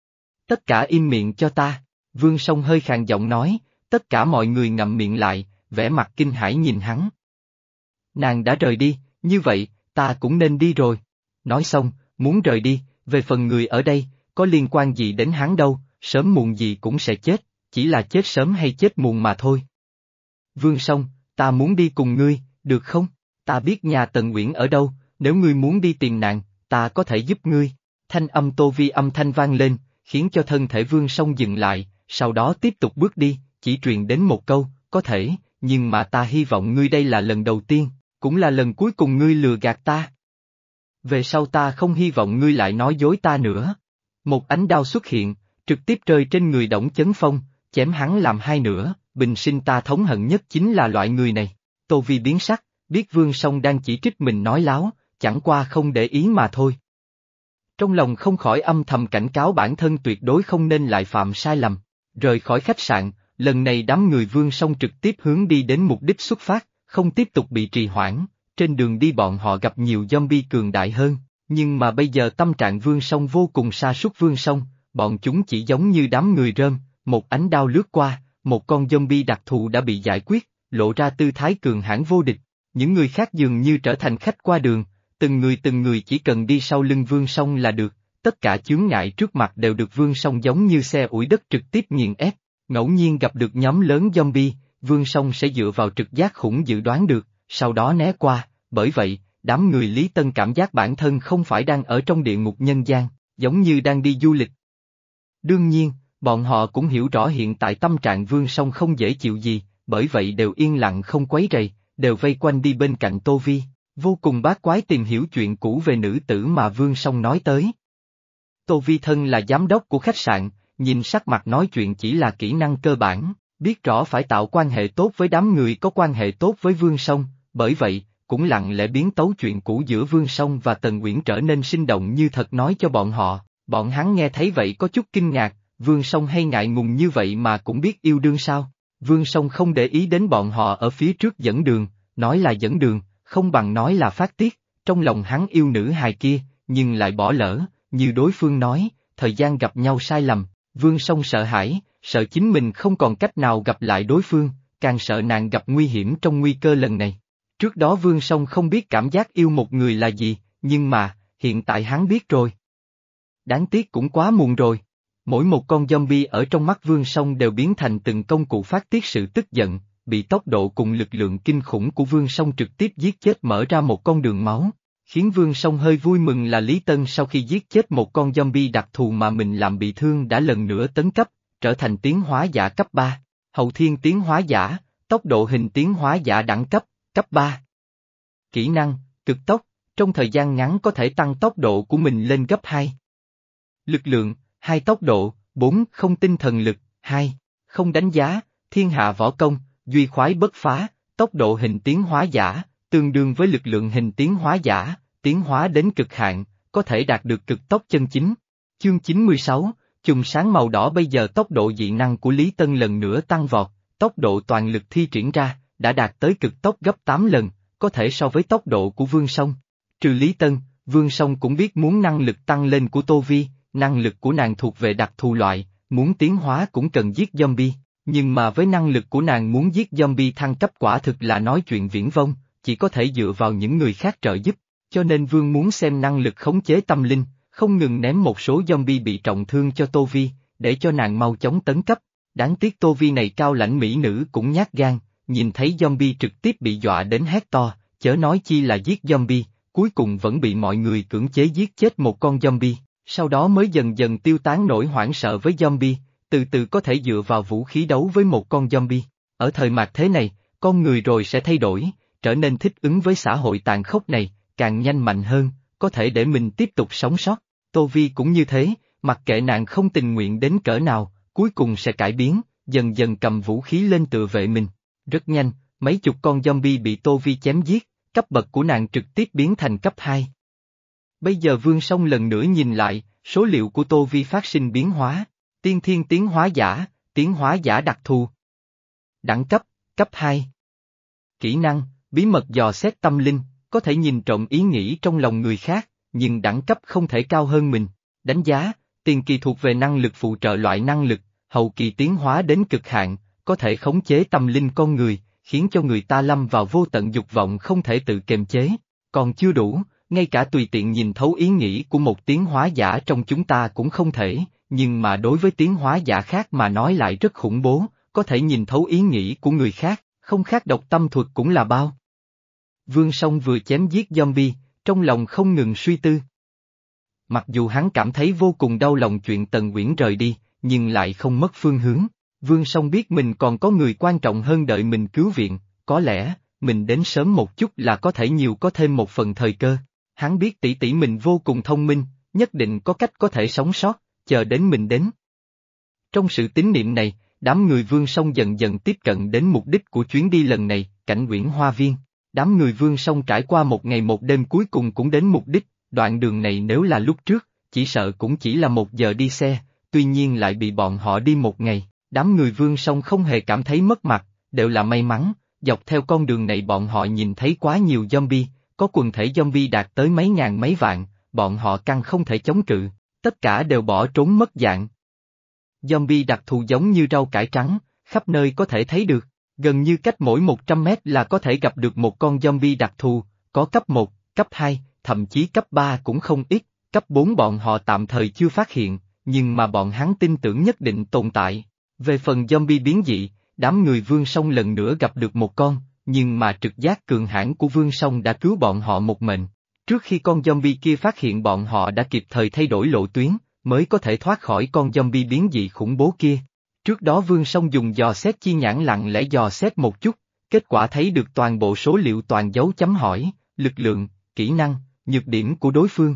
Tất cả im miệng cho ta, Vương Song hơi khàn giọng nói, tất cả mọi người ngậm miệng lại, vẻ mặt kinh hãi nhìn hắn. Nàng đã rời đi, như vậy, ta cũng nên đi rồi. Nói xong, muốn rời đi, về phần người ở đây, có liên quan gì đến hắn đâu, sớm muộn gì cũng sẽ chết, chỉ là chết sớm hay chết muộn mà thôi. Vương Song, ta muốn đi cùng ngươi, được không? Ta biết nhà Tần Uyển ở đâu, nếu ngươi muốn đi tìm nàng, ta có thể giúp ngươi. Thanh âm Tô Vi âm thanh vang lên, khiến cho thân thể Vương Song dừng lại, sau đó tiếp tục bước đi, chỉ truyền đến một câu, có thể, nhưng mà ta hy vọng ngươi đây là lần đầu tiên, cũng là lần cuối cùng ngươi lừa gạt ta. Về sau ta không hy vọng ngươi lại nói dối ta nữa. Một ánh đao xuất hiện, trực tiếp rơi trên người Đổng Chấn Phong, chém hắn làm hai nửa, bình sinh ta thống hận nhất chính là loại người này. Tô Vi biến sắc, biết Vương Song đang chỉ trích mình nói láo, chẳng qua không để ý mà thôi. Trong lòng không khỏi âm thầm cảnh cáo bản thân tuyệt đối không nên lại phạm sai lầm. Rời khỏi khách sạn, lần này đám người Vương Song trực tiếp hướng đi đến mục đích xuất phát, không tiếp tục bị trì hoãn. Trên đường đi bọn họ gặp nhiều zombie cường đại hơn, nhưng mà bây giờ tâm trạng Vương Song vô cùng sa sút. Vương Song, bọn chúng chỉ giống như đám người rơm, một ánh đao lướt qua, một con zombie đặc thù đã bị giải quyết, lộ ra tư thái cường hãn vô địch. Những người khác dường như trở thành khách qua đường, từng người từng người chỉ cần đi sau lưng Vương Song là được, tất cả chướng ngại trước mặt đều được Vương Song giống như xe ủi đất trực tiếp nghiền ép. Ngẫu nhiên gặp được nhóm lớn zombie, Vương Song sẽ dựa vào trực giác khủng dự đoán được, sau đó né qua, bởi vậy, đám người Lý Tân cảm giác bản thân không phải đang ở trong địa ngục nhân gian, giống như đang đi du lịch. Đương nhiên, bọn họ cũng hiểu rõ hiện tại tâm trạng Vương Song không dễ chịu gì, bởi vậy đều yên lặng không quấy rầy, đều vây quanh đi bên cạnh Tô Vi, vô cùng bát quái tìm hiểu chuyện cũ về nữ tử mà Vương Song nói tới. Tô Vi thân là giám đốc của khách sạn, nhìn sắc mặt nói chuyện chỉ là kỹ năng cơ bản, biết rõ phải tạo quan hệ tốt với đám người có quan hệ tốt với Vương Song, bởi vậy, cũng lặng lẽ biến tấu chuyện cũ giữa Vương Song và Tần Uyển trở nên sinh động như thật nói cho bọn họ. Bọn hắn nghe thấy vậy có chút kinh ngạc, Vương Song hay ngại ngùng như vậy mà cũng biết yêu đương sao? Vương Song không để ý đến bọn họ ở phía trước dẫn đường, nói là dẫn đường, không bằng nói là phát tiết, trong lòng hắn yêu nữ hài kia, nhưng lại bỏ lỡ, như đối phương nói, thời gian gặp nhau sai lầm, Vương Song sợ hãi, sợ chính mình không còn cách nào gặp lại đối phương, càng sợ nàng gặp nguy hiểm trong nguy cơ lần này. Trước đó Vương Song không biết cảm giác yêu một người là gì, nhưng mà, hiện tại hắn biết rồi. Đáng tiếc cũng quá muộn rồi. Mỗi một con zombie ở trong mắt Vương Song đều biến thành từng công cụ phát tiết sự tức giận, bị tốc độ cùng lực lượng kinh khủng của Vương Song trực tiếp giết chết mở ra một con đường máu. Khiến Vương Song hơi vui mừng là Lý Tân sau khi giết chết một con zombie đặc thù mà mình làm bị thương đã lần nữa tấn cấp, trở thành tiến hóa giả cấp ba, hậu thiên tiến hóa giả, tốc độ hình tiến hóa giả đẳng cấp, cấp ba. Kỹ năng, cực tốc, trong thời gian ngắn có thể tăng tốc độ của mình lên gấp hai. Lực lượng, hai tốc độ, bốn không tinh thần lực, hai, không đánh giá, thiên hạ võ công, duy khoái bất phá, tốc độ hình tiến hóa giả, tương đương với lực lượng hình tiến hóa giả, tiến hóa đến cực hạn, có thể đạt được cực tốc chân chính. Chương chín mươi sáu, chùm sáng màu đỏ bây giờ tốc độ dị năng của Lý Tân lần nữa tăng vọt, tốc độ toàn lực thi triển ra, đã đạt tới cực tốc gấp tám lần, có thể so với tốc độ của Vương Song. Trừ Lý Tân, Vương Song cũng biết muốn năng lực tăng lên của Tô Vi, năng lực của nàng thuộc về đặc thù loại, muốn tiến hóa cũng cần giết zombie, nhưng mà với năng lực của nàng muốn giết zombie thăng cấp quả thực là nói chuyện viển vông, chỉ có thể dựa vào những người khác trợ giúp, cho nên Vương muốn xem năng lực khống chế tâm linh, không ngừng ném một số zombie bị trọng thương cho Tô Vi, để cho nàng mau chóng tấn cấp. Đáng tiếc Tô Vi này cao lãnh mỹ nữ cũng nhát gan, nhìn thấy zombie trực tiếp bị dọa đến hét to, chớ nói chi là giết zombie, cuối cùng vẫn bị mọi người cưỡng chế giết chết một con zombie, sau đó mới dần dần tiêu tán nỗi hoảng sợ với zombie, từ từ có thể dựa vào vũ khí đấu với một con zombie. Ở thời mạt thế này, con người rồi sẽ thay đổi, trở nên thích ứng với xã hội tàn khốc này, càng nhanh mạnh hơn, có thể để mình tiếp tục sống sót. Tô Vi cũng như thế, mặc kệ nàng không tình nguyện đến cỡ nào, cuối cùng sẽ cải biến, dần dần cầm vũ khí lên tự vệ mình. Rất nhanh, mấy chục con zombie bị Tô Vi chém giết, cấp bậc của nàng trực tiếp biến thành cấp hai. Bây giờ Vương Song lần nữa nhìn lại, số liệu của Tô Vi phát sinh biến hóa, tiên thiên tiến hóa giả, tiến hóa giả đặc thù. Đẳng cấp, cấp hai. Kỹ năng, bí mật dò xét tâm linh, có thể nhìn trộm ý nghĩ trong lòng người khác, nhưng đẳng cấp không thể cao hơn mình. Đánh giá, tiền kỳ thuộc về năng lực phụ trợ loại năng lực, hậu kỳ tiến hóa đến cực hạn, có thể khống chế tâm linh con người, khiến cho người ta lâm vào vô tận dục vọng không thể tự kiềm chế. Còn chưa đủ, ngay cả tùy tiện nhìn thấu ý nghĩ của một tiến hóa giả trong chúng ta cũng không thể, nhưng mà đối với tiến hóa giả khác mà nói lại rất khủng bố, có thể nhìn thấu ý nghĩ của người khác, không khác độc tâm thuật cũng là bao. Vương Song vừa chém giết zombie, trong lòng không ngừng suy tư. Mặc dù hắn cảm thấy vô cùng đau lòng chuyện Tần Uyển rời đi, nhưng lại không mất phương hướng. Vương Song biết mình còn có người quan trọng hơn đợi mình cứu viện, có lẽ, mình đến sớm một chút là có thể nhiều có thêm một phần thời cơ. Hắn biết tỷ tỷ mình vô cùng thông minh, nhất định có cách có thể sống sót, chờ đến mình đến. Trong sự tín niệm này, đám người Vương Song dần dần tiếp cận đến mục đích của chuyến đi lần này, Cảnh Uyển Hoa Viên. Đám người Vương Song trải qua một ngày một đêm cuối cùng cũng đến mục đích, đoạn đường này nếu là lúc trước, chỉ sợ cũng chỉ là một giờ đi xe, tuy nhiên lại bị bọn họ đi một ngày. Đám người Vương Song không hề cảm thấy mất mặt, đều là may mắn, dọc theo con đường này bọn họ nhìn thấy quá nhiều zombie, có quần thể zombie đạt tới mấy ngàn mấy vạn, bọn họ căn không thể chống cự, tất cả đều bỏ trốn mất dạng. Zombie đặc thù giống như rau cải trắng, khắp nơi có thể thấy được, gần như cách mỗi một trăm mét là có thể gặp được một con zombie đặc thù, có cấp một, cấp hai, thậm chí cấp ba cũng không ít, cấp bốn bọn họ tạm thời chưa phát hiện, nhưng mà bọn hắn tin tưởng nhất định tồn tại. Về phần zombie biến dị, đám người Vương Song lần nữa gặp được một con, nhưng mà trực giác cường hãn của Vương Song đã cứu bọn họ một mệnh. Trước khi con zombie kia phát hiện bọn họ đã kịp thời thay đổi lộ tuyến, mới có thể thoát khỏi con zombie biến dị khủng bố kia. Trước đó Vương Song dùng dò xét chi nhãn lặng lẽ dò xét một chút, kết quả thấy được toàn bộ số liệu toàn dấu chấm hỏi, lực lượng, kỹ năng, nhược điểm của đối phương.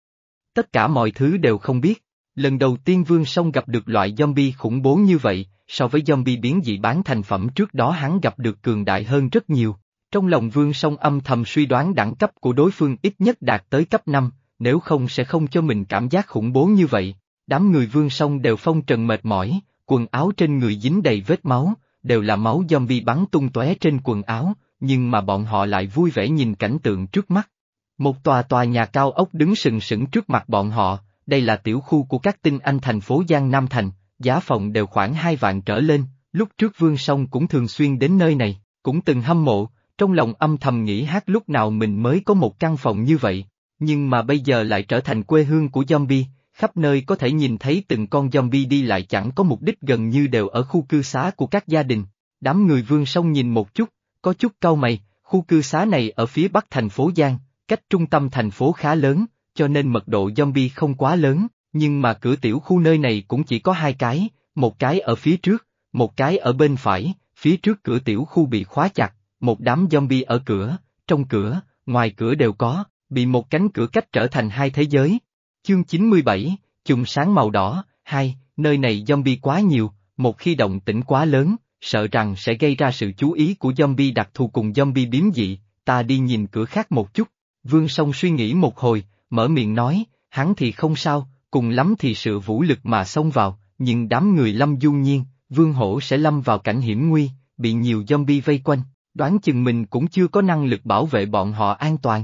Tất cả mọi thứ đều không biết. Lần đầu tiên Vương Song gặp được loại zombie khủng bố như vậy, so với zombie biến dị bán thành phẩm trước đó hắn gặp được cường đại hơn rất nhiều. Trong lòng Vương Song âm thầm suy đoán đẳng cấp của đối phương ít nhất đạt tới cấp năm, nếu không sẽ không cho mình cảm giác khủng bố như vậy. Đám người Vương Song đều phong trần mệt mỏi, quần áo trên người dính đầy vết máu, đều là máu zombie bắn tung tóe trên quần áo, nhưng mà bọn họ lại vui vẻ nhìn cảnh tượng trước mắt. Một tòa tòa nhà cao ốc đứng sừng sững trước mặt bọn họ. Đây là tiểu khu của các tinh anh thành phố Giang Nam Thành, giá phòng đều khoảng hai vạn trở lên, lúc trước Vương Song cũng thường xuyên đến nơi này, cũng từng hâm mộ, trong lòng âm thầm nghĩ hát lúc nào mình mới có một căn phòng như vậy, nhưng mà bây giờ lại trở thành quê hương của zombie, khắp nơi có thể nhìn thấy từng con zombie đi lại chẳng có mục đích gần như đều ở khu cư xá của các gia đình. Đám người Vương Song nhìn một chút, có chút cau mày, khu cư xá này ở phía bắc thành phố Giang, cách trung tâm thành phố khá lớn, cho nên mật độ zombie không quá lớn, nhưng mà cửa tiểu khu nơi này cũng chỉ có hai cái, một cái ở phía trước, một cái ở bên phải, phía trước cửa tiểu khu bị khóa chặt, một đám zombie ở cửa, trong cửa, ngoài cửa đều có, bị một cánh cửa cách trở thành hai thế giới. Chương chín mươi bảy, chùm sáng màu đỏ, hai, nơi này zombie quá nhiều, một khi động tĩnh quá lớn, sợ rằng sẽ gây ra sự chú ý của zombie đặc thù cùng zombie biến dị, ta đi nhìn cửa khác một chút. Vương Song suy nghĩ một hồi, mở miệng nói, hắn thì không sao, cùng lắm thì sự vũ lực mà xông vào, nhưng đám người Lâm Du Nhiên, Vương Hổ sẽ lâm vào cảnh hiểm nguy, bị nhiều zombie vây quanh, đoán chừng mình cũng chưa có năng lực bảo vệ bọn họ an toàn.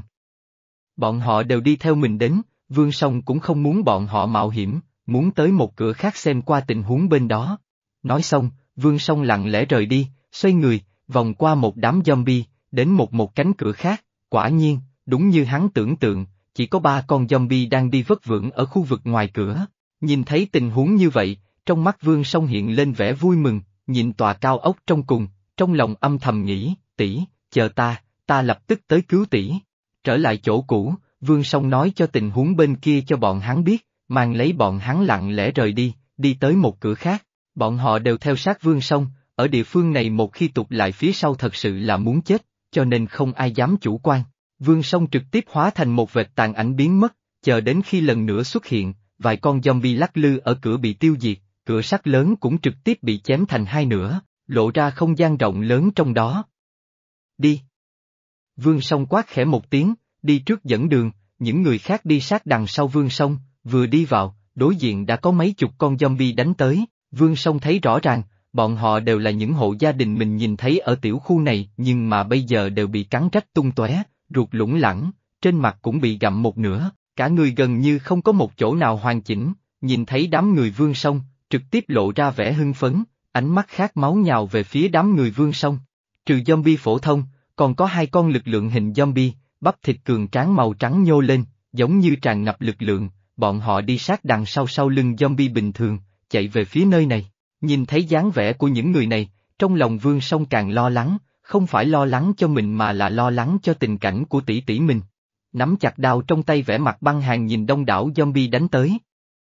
Bọn họ đều đi theo mình đến, Vương Song cũng không muốn bọn họ mạo hiểm, muốn tới một cửa khác xem qua tình huống bên đó. Nói xong, Vương Song lặng lẽ rời đi, xoay người, vòng qua một đám zombie, đến một một cánh cửa khác, quả nhiên, đúng như hắn tưởng tượng, chỉ có ba con zombie đang đi vất vưởng ở khu vực ngoài cửa. Nhìn thấy tình huống như vậy, trong mắt Vương Song hiện lên vẻ vui mừng, nhìn tòa cao ốc trong cùng, trong lòng âm thầm nghĩ, tỷ, chờ ta, ta lập tức tới cứu tỷ. Trở lại chỗ cũ, Vương Song nói cho tình huống bên kia cho bọn hắn biết, mang lấy bọn hắn lặng lẽ rời đi, đi tới một cửa khác. Bọn họ đều theo sát Vương Song, ở địa phương này một khi tụt lại phía sau thật sự là muốn chết, cho nên không ai dám chủ quan. Vương Song trực tiếp hóa thành một vệt tàn ảnh biến mất, chờ đến khi lần nữa xuất hiện, vài con zombie lắc lư ở cửa bị tiêu diệt, cửa sắt lớn cũng trực tiếp bị chém thành hai nửa, lộ ra không gian rộng lớn trong đó. Đi! Vương Song quát khẽ một tiếng, đi trước dẫn đường, những người khác đi sát đằng sau Vương Song, vừa đi vào, đối diện đã có mấy chục con zombie đánh tới, Vương Song thấy rõ ràng, bọn họ đều là những hộ gia đình mình nhìn thấy ở tiểu khu này nhưng mà bây giờ đều bị cắn rách tung tóe, ruột lủng lẳng, trên mặt cũng bị gặm một nửa, cả người gần như không có một chỗ nào hoàn chỉnh, nhìn thấy đám người Vương Song, trực tiếp lộ ra vẻ hưng phấn, ánh mắt khát máu nhào về phía đám người Vương Song. Trừ zombie phổ thông, còn có hai con lực lượng hình zombie, bắp thịt cường tráng màu trắng nhô lên, giống như tràn ngập lực lượng, bọn họ đi sát đằng sau sau lưng zombie bình thường, chạy về phía nơi này. Nhìn thấy dáng vẻ của những người này, trong lòng Vương Song càng lo lắng, không phải lo lắng cho mình mà là lo lắng cho tình cảnh của tỷ tỷ mình. Nắm chặt đao trong tay vẻ mặt băng hàng nhìn đông đảo zombie đánh tới.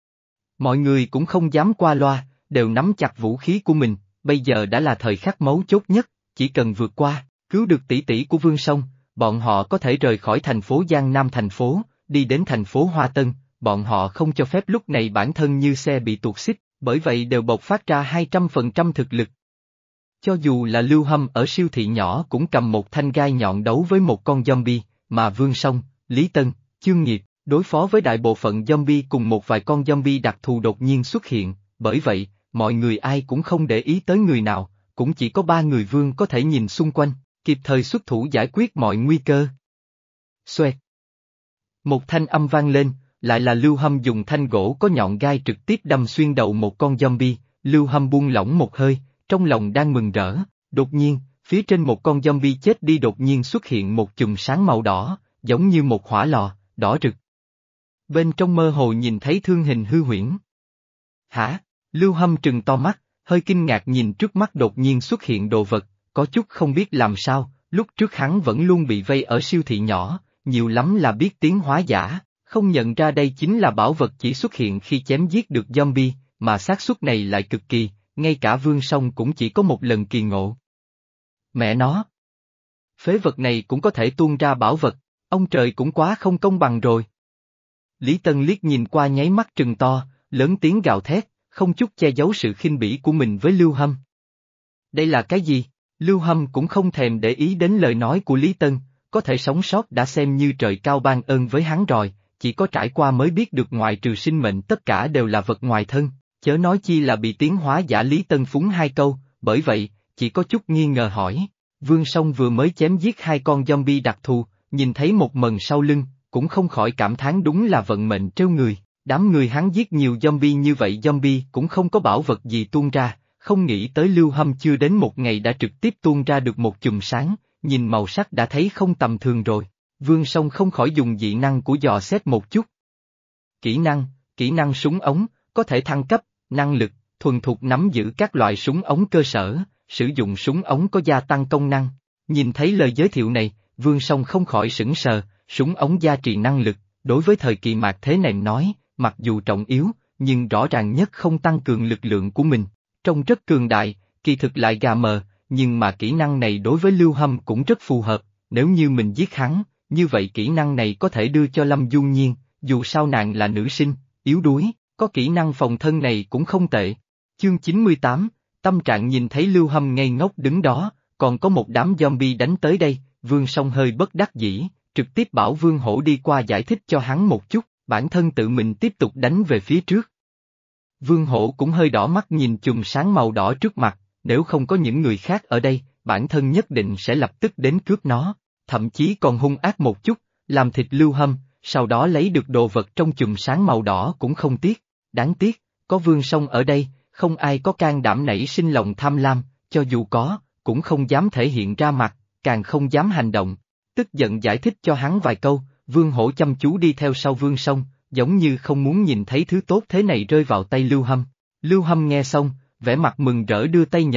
Mọi người cũng không dám qua loa, đều nắm chặt vũ khí của mình, bây giờ đã là thời khắc mấu chốt nhất, chỉ cần vượt qua, cứu được tỷ tỷ của Vương Song, bọn họ có thể rời khỏi thành phố Giang Nam thành phố, đi đến thành phố Hoa Tân, bọn họ không cho phép lúc này bản thân như xe bị tuột xích, bởi vậy đều bộc phát ra hai trăm phần trăm thực lực. Cho dù là Lưu Hâm ở siêu thị nhỏ cũng cầm một thanh gai nhọn đấu với một con zombie, mà Vương Song, Lý Tân, Chương Nghiệp, đối phó với đại bộ phận zombie cùng một vài con zombie đặc thù đột nhiên xuất hiện, bởi vậy, mọi người ai cũng không để ý tới người nào, cũng chỉ có ba người Vương có thể nhìn xung quanh, kịp thời xuất thủ giải quyết mọi nguy cơ. Xoẹt. Một thanh âm vang lên, lại là Lưu Hâm dùng thanh gỗ có nhọn gai trực tiếp đâm xuyên đầu một con zombie, Lưu Hâm buông lỏng một hơi, trong lòng đang mừng rỡ, đột nhiên, phía trên một con zombie chết đi đột nhiên xuất hiện một chùm sáng màu đỏ, giống như một hỏa lò, đỏ rực. Bên trong mơ hồ nhìn thấy thương hình hư huyễn. Hả? Lưu Hâm trừng to mắt, hơi kinh ngạc nhìn trước mắt đột nhiên xuất hiện đồ vật, có chút không biết làm sao, lúc trước hắn vẫn luôn bị vây ở siêu thị nhỏ, nhiều lắm là biết tiến hóa giả, không nhận ra đây chính là bảo vật chỉ xuất hiện khi chém giết được zombie, mà xác suất này lại cực kỳ, ngay cả Vương Song cũng chỉ có một lần kỳ ngộ. Mẹ nó! Phế vật này cũng có thể tuôn ra bảo vật, ông trời cũng quá không công bằng rồi. Lý Tân liếc nhìn qua nháy mắt trừng to, lớn tiếng gào thét, không chút che giấu sự khinh bỉ của mình với Lưu Hâm. Đây là cái gì? Lưu Hâm cũng không thèm để ý đến lời nói của Lý Tân, có thể sống sót đã xem như trời cao ban ơn với hắn rồi, chỉ có trải qua mới biết được ngoại trừ sinh mệnh tất cả đều là vật ngoài thân, chớ nói chi là bị tiến hóa giả. Lý Tân phúng hai câu, bởi vậy, chỉ có chút nghi ngờ hỏi. Vương Song vừa mới chém giết hai con zombie đặc thù, nhìn thấy một mần sau lưng, cũng không khỏi cảm thán đúng là vận mệnh trêu người, đám người hắn giết nhiều zombie như vậy zombie cũng không có bảo vật gì tuôn ra, không nghĩ tới Lưu Hâm chưa đến một ngày đã trực tiếp tuôn ra được một chùm sáng, nhìn màu sắc đã thấy không tầm thường rồi. Vương Song không khỏi dùng dị năng của dò xét một chút. Kỹ năng, kỹ năng súng ống, có thể thăng cấp, năng lực, thuần thục nắm giữ các loại súng ống cơ sở, sử dụng súng ống có gia tăng công năng. Nhìn thấy lời giới thiệu này, Vương Song không khỏi sững sờ, súng ống gia trì năng lực, đối với thời kỳ mạt thế này nói, mặc dù trọng yếu, nhưng rõ ràng nhất không tăng cường lực lượng của mình, trông rất cường đại, kỳ thực lại gà mờ, nhưng mà kỹ năng này đối với Lưu Hâm cũng rất phù hợp, nếu như mình giết hắn, như vậy kỹ năng này có thể đưa cho Lâm Du Nhiên, dù sao nàng là nữ sinh, yếu đuối, có kỹ năng phòng thân này cũng không tệ. Chương chín mươi tám, tâm trạng nhìn thấy Lưu Hâm ngây ngốc đứng đó, còn có một đám zombie đánh tới đây, Vương Song hơi bất đắc dĩ, trực tiếp bảo Vương Hổ đi qua giải thích cho hắn một chút, bản thân tự mình tiếp tục đánh về phía trước. Vương Hổ cũng hơi đỏ mắt nhìn chùm sáng màu đỏ trước mặt, nếu không có những người khác ở đây, bản thân nhất định sẽ lập tức đến cướp nó, thậm chí còn hung ác một chút, làm thịt Lưu Hâm, sau đó lấy được đồ vật trong chùm sáng màu đỏ cũng không tiếc. Đáng tiếc, có Vương Song ở đây, không ai có can đảm nảy sinh lòng tham lam, cho dù có, cũng không dám thể hiện ra mặt, càng không dám hành động. Tức giận giải thích cho hắn vài câu, Vương Hổ chăm chú đi theo sau Vương Song, giống như không muốn nhìn thấy thứ tốt thế này rơi vào tay Lưu Hâm. Lưu Hâm nghe xong, vẻ mặt mừng rỡ đưa tay nhận,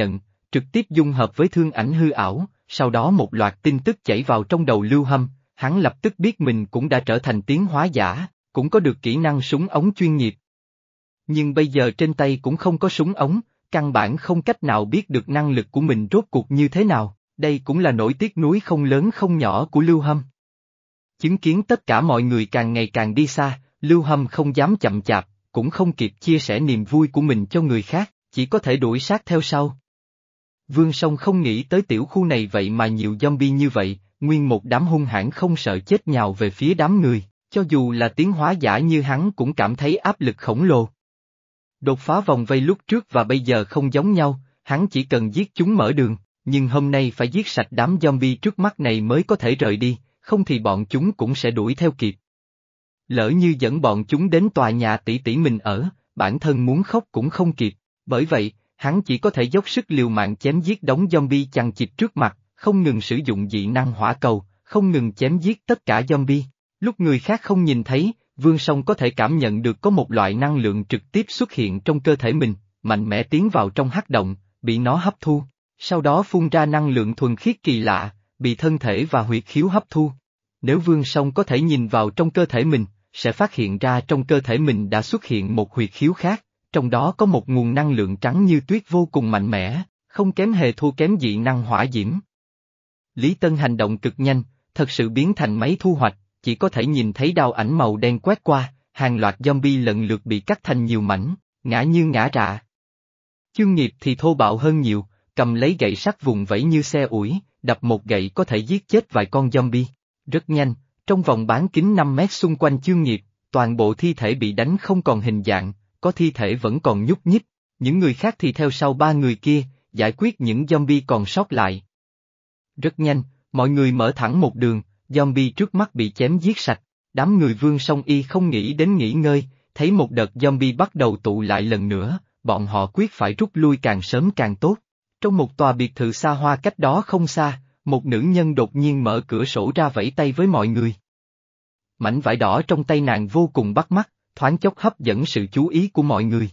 trực tiếp dung hợp với thương ảnh hư ảo, sau đó một loạt tin tức chảy vào trong đầu Lưu Hâm, hắn lập tức biết mình cũng đã trở thành tiến hóa giả, cũng có được kỹ năng súng ống chuyên nghiệp. Nhưng bây giờ trên tay cũng không có súng ống, căn bản không cách nào biết được năng lực của mình rốt cuộc như thế nào, đây cũng là nỗi tiếc nuối không lớn không nhỏ của Lưu Hâm. Chứng kiến tất cả mọi người càng ngày càng đi xa, Lưu Hâm không dám chậm chạp, cũng không kịp chia sẻ niềm vui của mình cho người khác, chỉ có thể đuổi sát theo sau. Vương Song không nghĩ tới tiểu khu này vậy mà nhiều zombie như vậy, nguyên một đám hung hãn không sợ chết nhào về phía đám người, cho dù là tiến hóa giả như hắn cũng cảm thấy áp lực khổng lồ. Đột phá vòng vây lúc trước và bây giờ không giống nhau, hắn chỉ cần giết chúng mở đường, nhưng hôm nay phải giết sạch đám zombie trước mắt này mới có thể rời đi, không thì bọn chúng cũng sẽ đuổi theo kịp. Lỡ như dẫn bọn chúng đến tòa nhà tỷ tỷ mình ở, bản thân muốn khóc cũng không kịp, bởi vậy, hắn chỉ có thể dốc sức liều mạng chém giết đống zombie chằng chịt trước mặt, không ngừng sử dụng dị năng hỏa cầu, không ngừng chém giết tất cả zombie. Lúc người khác không nhìn thấy, Vương Song có thể cảm nhận được có một loại năng lượng trực tiếp xuất hiện trong cơ thể mình, mạnh mẽ tiến vào trong hắc động, bị nó hấp thu, sau đó phun ra năng lượng thuần khiết kỳ lạ, bị thân thể và huyệt khiếu hấp thu. Nếu Vương Song có thể nhìn vào trong cơ thể mình, sẽ phát hiện ra trong cơ thể mình đã xuất hiện một huyệt khiếu khác, trong đó có một nguồn năng lượng trắng như tuyết vô cùng mạnh mẽ, không kém hề thua kém dị năng hỏa diễm. Lý Tân hành động cực nhanh, thật sự biến thành máy thu hoạch, chỉ có thể nhìn thấy đao ảnh màu đen quét qua, hàng loạt zombie lần lượt bị cắt thành nhiều mảnh, ngã như ngã rạ. Chương Nghiệp thì thô bạo hơn nhiều, cầm lấy gậy sắt vùng vẫy như xe ủi, đập một gậy có thể giết chết vài con zombie. Rất nhanh, trong vòng bán kính năm mét xung quanh Chương Nghiệp, toàn bộ thi thể bị đánh không còn hình dạng, có thi thể vẫn còn nhúc nhích, những người khác thì theo sau ba người kia, giải quyết những zombie còn sót lại. Rất nhanh, mọi người mở thẳng một đường, zombie trước mắt bị chém giết sạch, đám người Vương Song Y không nghĩ đến nghỉ ngơi, thấy một đợt zombie bắt đầu tụ lại lần nữa, bọn họ quyết phải rút lui càng sớm càng tốt. Trong một tòa biệt thự xa hoa cách đó không xa, một nữ nhân đột nhiên mở cửa sổ ra vẫy tay với mọi người. Mảnh vải đỏ trong tay nàng vô cùng bắt mắt, thoáng chốc hấp dẫn sự chú ý của mọi người.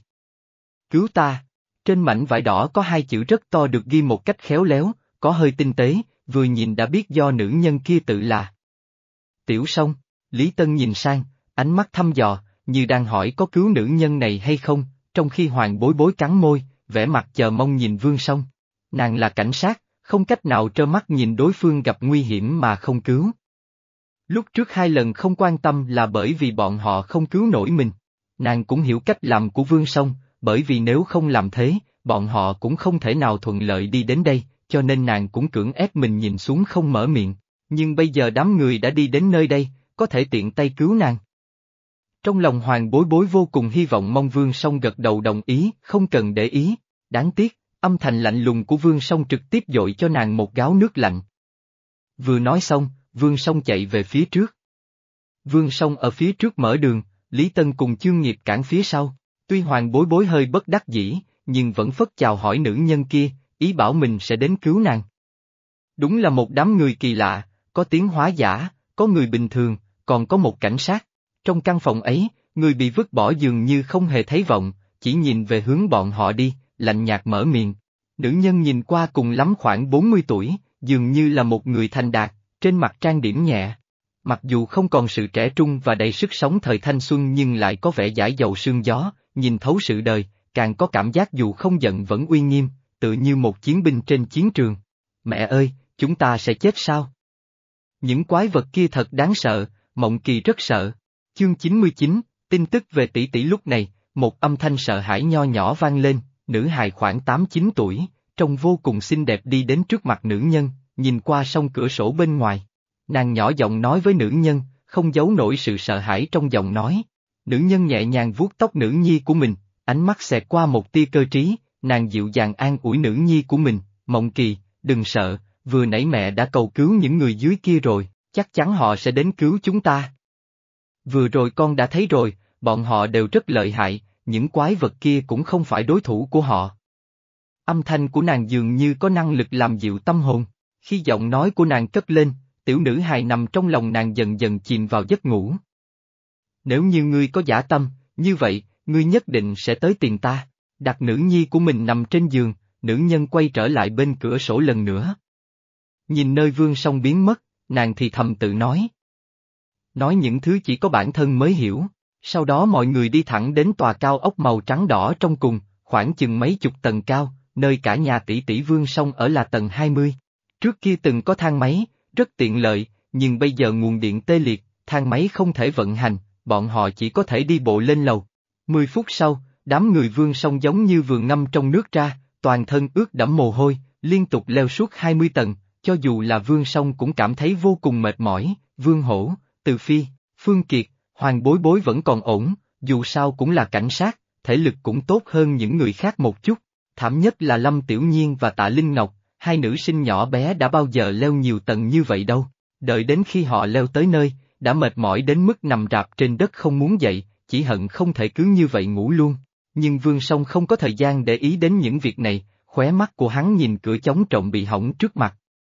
Cứu ta! Trên mảnh vải đỏ có hai chữ rất to được ghi một cách khéo léo, có hơi tinh tế, vừa nhìn đã biết do nữ nhân kia tự là. Tiểu Song, Lý Tân nhìn sang, ánh mắt thăm dò, như đang hỏi có cứu nữ nhân này hay không, trong khi Hoàng Bối Bối cắn môi, vẻ mặt chờ mong nhìn Vương Song. Nàng là cảnh sát, không cách nào trơ mắt nhìn đối phương gặp nguy hiểm mà không cứu. Lúc trước hai lần không quan tâm là bởi vì bọn họ không cứu nổi mình. Nàng cũng hiểu cách làm của Vương Song, bởi vì nếu không làm thế, bọn họ cũng không thể nào thuận lợi đi đến đây, cho nên nàng cũng cưỡng ép mình nhìn xuống không mở miệng. Nhưng bây giờ đám người đã đi đến nơi đây, có thể tiện tay cứu nàng. Trong lòng Hoàng Bối Bối vô cùng hy vọng mong Vương Song gật đầu đồng ý, không cần để ý. Đáng tiếc, âm thanh lạnh lùng của Vương Song trực tiếp dội cho nàng một gáo nước lạnh. Vừa nói xong, Vương Song chạy về phía trước. Vương Song ở phía trước mở đường, Lý Tân cùng Chương Nghiệp cản phía sau. Tuy Hoàng Bối Bối hơi bất đắc dĩ, nhưng vẫn phất chào hỏi nữ nhân kia, ý bảo mình sẽ đến cứu nàng. Đúng là một đám người kỳ lạ, có tiến hóa giả, có người bình thường, còn có một cảnh sát. Trong căn phòng ấy, người bị vứt bỏ dường như không hề thấy vọng, chỉ nhìn về hướng bọn họ đi, lạnh nhạt mở miệng. Nữ nhân nhìn qua cùng lắm khoảng bốn mươi tuổi, dường như là một người thành đạt, trên mặt trang điểm nhẹ. Mặc dù không còn sự trẻ trung và đầy sức sống thời thanh xuân nhưng lại có vẻ dãi dầu sương gió, nhìn thấu sự đời, càng có cảm giác dù không giận vẫn uy nghiêm, tự như một chiến binh trên chiến trường. Mẹ ơi, chúng ta sẽ chết sao? Những quái vật kia thật đáng sợ, Mộng Kỳ rất sợ. Chương chín mươi chín, tin tức về tỷ tỷ lúc này, một âm thanh sợ hãi nho nhỏ vang lên, nữ hài khoảng tám chín tuổi, trông vô cùng xinh đẹp đi đến trước mặt nữ nhân, nhìn qua song cửa sổ bên ngoài. Nàng nhỏ giọng nói với nữ nhân, không giấu nổi sự sợ hãi trong giọng nói. Nữ nhân nhẹ nhàng vuốt tóc nữ nhi của mình, ánh mắt xẹt qua một tia cơ trí, nàng dịu dàng an ủi nữ nhi của mình, Mộng Kỳ, đừng sợ, vừa nãy mẹ đã cầu cứu những người dưới kia rồi, chắc chắn họ sẽ đến cứu chúng ta. Vừa rồi con đã thấy rồi, bọn họ đều rất lợi hại, những quái vật kia cũng không phải đối thủ của họ. Âm thanh của nàng dường như có năng lực làm dịu tâm hồn, khi giọng nói của nàng cất lên, tiểu nữ hài nằm trong lòng nàng dần dần chìm vào giấc ngủ. Nếu như ngươi có dã tâm, như vậy, ngươi nhất định sẽ tới tìm ta. Đặt nữ nhi của mình nằm trên giường, nữ nhân quay trở lại bên cửa sổ lần nữa. Nhìn nơi Vương Song biến mất, nàng thì thầm tự nói. Nói những thứ chỉ có bản thân mới hiểu. Sau đó mọi người đi thẳng đến tòa cao ốc màu trắng đỏ trong cùng, khoảng chừng mấy chục tầng cao, nơi cả nhà tỷ tỷ Vương Song ở là tầng hai mươi. Trước kia từng có thang máy, rất tiện lợi, nhưng bây giờ nguồn điện tê liệt, thang máy không thể vận hành, bọn họ chỉ có thể đi bộ lên lầu. Mười phút sau, đám người Vương Song giống như vừa ngâm trong nước ra, toàn thân ướt đẫm mồ hôi, liên tục leo suốt hai mươi tầng, cho dù là Vương Song cũng cảm thấy vô cùng mệt mỏi. Vương Hổ, Từ Phi, Phương Kiệt, Hoàng Bối Bối vẫn còn ổn, dù sao cũng là cảnh sát, thể lực cũng tốt hơn những người khác một chút. Thảm nhất là Lâm Tiểu Nhiên và Tạ Linh Ngọc, hai nữ sinh nhỏ bé đã bao giờ leo nhiều tầng như vậy đâu. Đợi đến khi họ leo tới nơi, đã mệt mỏi đến mức nằm rạp trên đất không muốn dậy, chỉ hận không thể cứ như vậy ngủ luôn. Nhưng Vương Song không có thời gian để ý đến những việc này, khóe mắt của hắn nhìn cửa chống trộm bị hỏng trước mặt.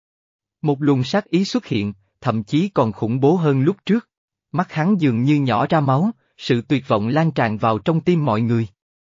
Một luồng sát ý xuất hiện, thậm chí còn khủng bố hơn lúc trước. Mắt hắn dường như nhỏ ra máu, sự tuyệt vọng lan tràn vào trong tim mọi người.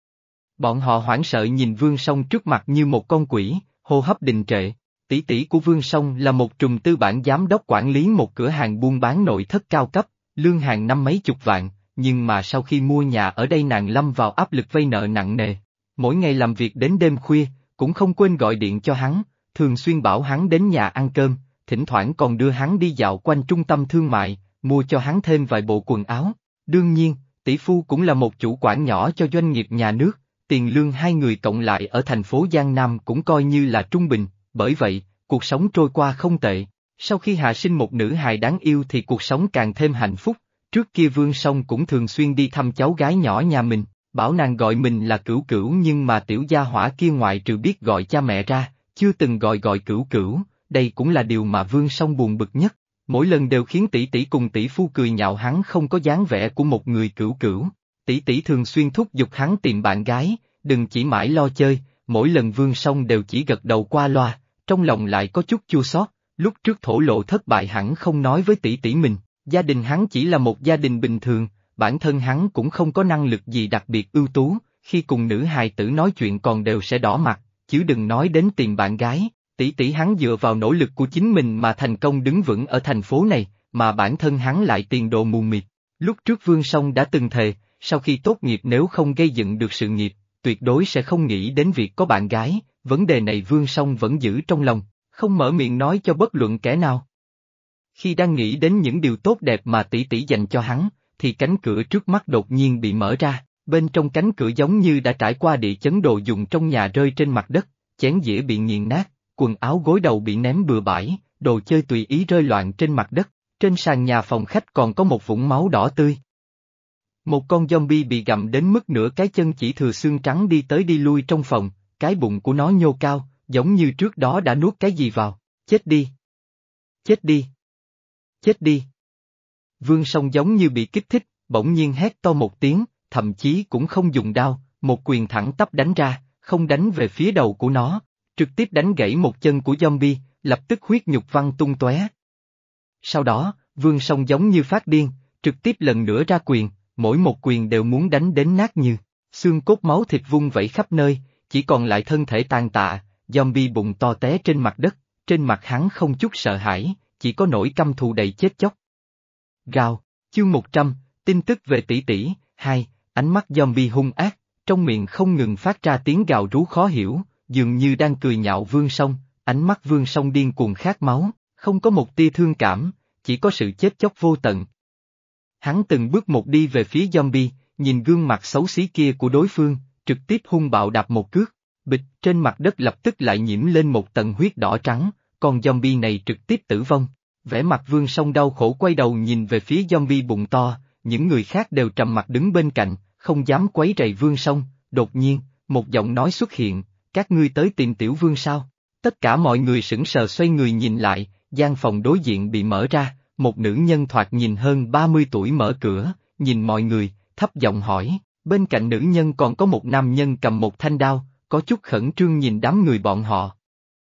Bọn họ hoảng sợ nhìn Vương Song trước mặt như một con quỷ, hô hấp đình trệ. Tỷ tỷ của Vương Song là một trùm tư bản giám đốc quản lý một cửa hàng buôn bán nội thất cao cấp, lương hàng năm mấy chục vạn, nhưng mà sau khi mua nhà ở đây nàng lâm vào áp lực vay nợ nặng nề. Mỗi ngày làm việc đến đêm khuya, cũng không quên gọi điện cho hắn, thường xuyên bảo hắn đến nhà ăn cơm, thỉnh thoảng còn đưa hắn đi dạo quanh trung tâm thương mại, mua cho hắn thêm vài bộ quần áo. Đương nhiên, tỷ phu cũng là một chủ quản nhỏ cho doanh nghiệp nhà nước, tiền lương hai người cộng lại ở thành phố Giang Nam cũng coi như là trung bình, bởi vậy, cuộc sống trôi qua không tệ. Sau khi hạ sinh một nữ hài đáng yêu thì cuộc sống càng thêm hạnh phúc. Trước kia Vương Song cũng thường xuyên đi thăm cháu gái nhỏ nhà mình, bảo nàng gọi mình là Cửu Cửu, nhưng mà tiểu gia hỏa kia ngoại trừ biết gọi cha mẹ ra, chưa từng gọi gọi Cửu Cửu, đây cũng là điều mà Vương Song buồn bực nhất. Mỗi lần đều khiến tỷ tỷ cùng tỷ phu cười nhạo hắn không có dáng vẻ của một người Cửu Cửu. Tỷ tỷ thường xuyên thúc giục hắn tìm bạn gái, đừng chỉ mãi lo chơi, mỗi lần Vương Song đều chỉ gật đầu qua loa, trong lòng lại có chút chua xót. Lúc trước thổ lộ thất bại hắn không nói với tỷ tỷ mình, gia đình hắn chỉ là một gia đình bình thường, bản thân hắn cũng không có năng lực gì đặc biệt ưu tú, khi cùng nữ hài tử nói chuyện còn đều sẽ đỏ mặt, chứ đừng nói đến tìm bạn gái. Tỷ tỷ hắn dựa vào nỗ lực của chính mình mà thành công đứng vững ở thành phố này, mà bản thân hắn lại tiền đồ mù mịt. Lúc trước Vương Song đã từng thề, sau khi tốt nghiệp nếu không gây dựng được sự nghiệp, tuyệt đối sẽ không nghĩ đến việc có bạn gái. Vấn đề này Vương Song vẫn giữ trong lòng, không mở miệng nói cho bất luận kẻ nào. Khi đang nghĩ đến những điều tốt đẹp mà tỷ tỷ dành cho hắn, thì cánh cửa trước mắt đột nhiên bị mở ra, bên trong cánh cửa giống như đã trải qua địa chấn, đồ dùng trong nhà rơi trên mặt đất, chén dĩa bị nghiền nát, quần áo gối đầu bị ném bừa bãi, đồ chơi tùy ý rơi loạn trên mặt đất, trên sàn nhà phòng khách còn có một vũng máu đỏ tươi. Một con zombie bị gặm đến mức nửa cái chân chỉ thừa xương trắng đi tới đi lui trong phòng, cái bụng của nó nhô cao, giống như trước đó đã nuốt cái gì vào. Chết đi! Chết đi! Chết đi! Vương Song giống như bị kích thích, bỗng nhiên hét to một tiếng, thậm chí cũng không dùng đao, một quyền thẳng tắp đánh ra, không đánh về phía đầu của nó, trực tiếp đánh gãy một chân của zombie, lập tức huyết nhục văng tung tóe. Sau đó, Vương Song giống như phát điên, trực tiếp lần nữa ra quyền, mỗi một quyền đều muốn đánh đến nát như xương cốt, máu thịt vung vẩy khắp nơi, chỉ còn lại thân thể tàn tạ, zombie bụng to té trên mặt đất, trên mặt hắn không chút sợ hãi, chỉ có nỗi căm thù đầy chết chóc. Gào, chương một trăm, tin tức về tỷ tỷ. Hai, ánh mắt zombie hung ác, trong miệng không ngừng phát ra tiếng gào rú khó hiểu, dường như đang cười nhạo Vương Song. Ánh mắt Vương Song điên cuồng khát máu, không có một tia thương cảm, chỉ có sự chết chóc vô tận. Hắn từng bước một đi về phía zombie, nhìn gương mặt xấu xí kia của đối phương, trực tiếp hung bạo đạp một cước, bịch, trên mặt đất lập tức lại nhiễm lên một tầng huyết đỏ trắng, còn zombie này trực tiếp tử vong. Vẻ mặt Vương Song đau khổ quay đầu nhìn về phía zombie bụng to, những người khác đều trầm mặt đứng bên cạnh, không dám quấy rầy Vương Song. Đột nhiên, một giọng nói xuất hiện, các ngươi tới tìm Tiểu Vương sao? Tất cả mọi người sững sờ xoay người nhìn lại, gian phòng đối diện bị mở ra, một nữ nhân thoạt nhìn hơn ba mươi tuổi mở cửa, nhìn mọi người, thấp giọng hỏi, bên cạnh nữ nhân còn có một nam nhân cầm một thanh đao, có chút khẩn trương nhìn đám người bọn họ.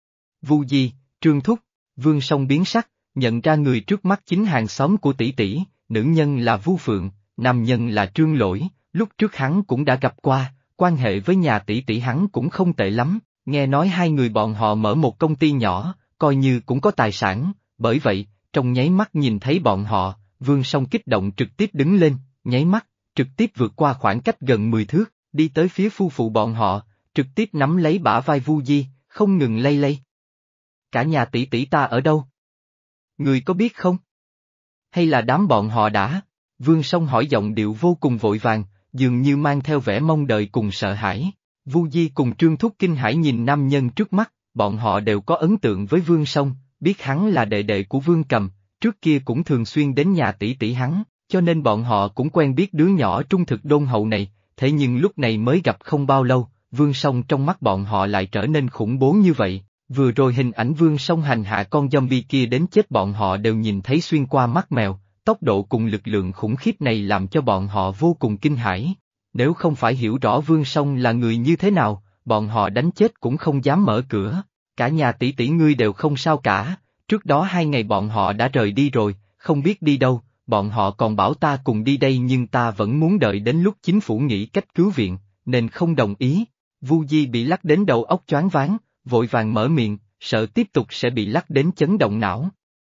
Vu Di, Trương Thúc, Vương Song biến sắc, nhận ra người trước mắt chính hàng xóm của tỷ tỷ, nữ nhân là Vu Phượng, nam nhân là Trương Lỗi, lúc trước hắn cũng đã gặp qua, quan hệ với nhà tỷ tỷ hắn cũng không tệ lắm, Nghe nói hai người bọn họ mở một công ty nhỏ, coi như cũng có tài sản, bởi vậy, trong nháy mắt nhìn thấy bọn họ, Vương Song kích động trực tiếp đứng lên, nháy mắt, trực tiếp vượt qua khoảng cách gần mười thước, đi tới phía phu phụ bọn họ, trực tiếp nắm lấy bả vai Vu Di, không ngừng lay lay. Cả nhà tỷ tỷ ta ở đâu? Người có biết không? Hay là đám bọn họ đã? Vương Song hỏi giọng điệu vô cùng vội vàng, dường như mang theo vẻ mong đợi cùng sợ hãi. Vu Di cùng Trương Thúc kinh hãi nhìn nam nhân trước mắt, bọn họ đều có ấn tượng với Vương Song, biết hắn là đệ đệ của Vương Cầm, trước kia cũng thường xuyên đến nhà tỷ tỷ hắn, cho nên bọn họ cũng quen biết đứa nhỏ trung thực đôn hậu này, thế nhưng lúc này mới gặp không bao lâu, Vương Song trong mắt bọn họ lại trở nên khủng bố như vậy. Vừa rồi hình ảnh Vương Song hành hạ con zombie kia đến chết bọn họ đều nhìn thấy xuyên qua mắt mèo, tốc độ cùng lực lượng khủng khiếp này làm cho bọn họ vô cùng kinh hãi. Nếu không phải hiểu rõ Vương Song là người như thế nào, bọn họ đánh chết cũng không dám mở cửa. Cả nhà tỷ tỷ ngươi đều không sao cả, trước đó hai ngày bọn họ đã rời đi rồi, không biết đi đâu, bọn họ còn bảo ta cùng đi đây nhưng ta vẫn muốn đợi đến lúc chính phủ nghĩ cách cứu viện, nên không đồng ý. Vu Di bị lắc đến đầu óc choáng váng, vội vàng mở miệng, sợ tiếp tục sẽ bị lắc đến chấn động não.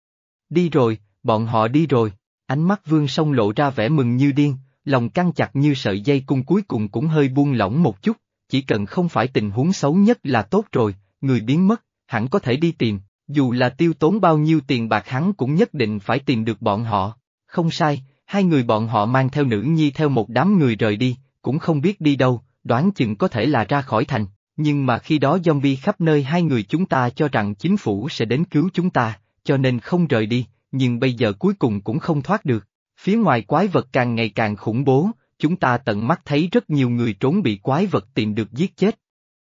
Đi rồi, bọn họ đi rồi, ánh mắt Vương Song lộ ra vẻ mừng như điên, lòng căng chặt như sợi dây cung cuối cùng cũng hơi buông lỏng một chút, chỉ cần không phải tình huống xấu nhất là tốt rồi, người biến mất, hẳn có thể đi tìm, dù là tiêu tốn bao nhiêu tiền bạc hắn cũng nhất định phải tìm được bọn họ. Không sai, hai người bọn họ mang theo nữ nhi theo một đám người rời đi, cũng không biết đi đâu, đoán chừng có thể là ra khỏi thành. Nhưng mà khi đó zombie khắp nơi hai người chúng ta cho rằng chính phủ sẽ đến cứu chúng ta, cho nên không rời đi, nhưng bây giờ cuối cùng cũng không thoát được. Phía ngoài quái vật càng ngày càng khủng bố, chúng ta tận mắt thấy rất nhiều người trốn bị quái vật tìm được giết chết.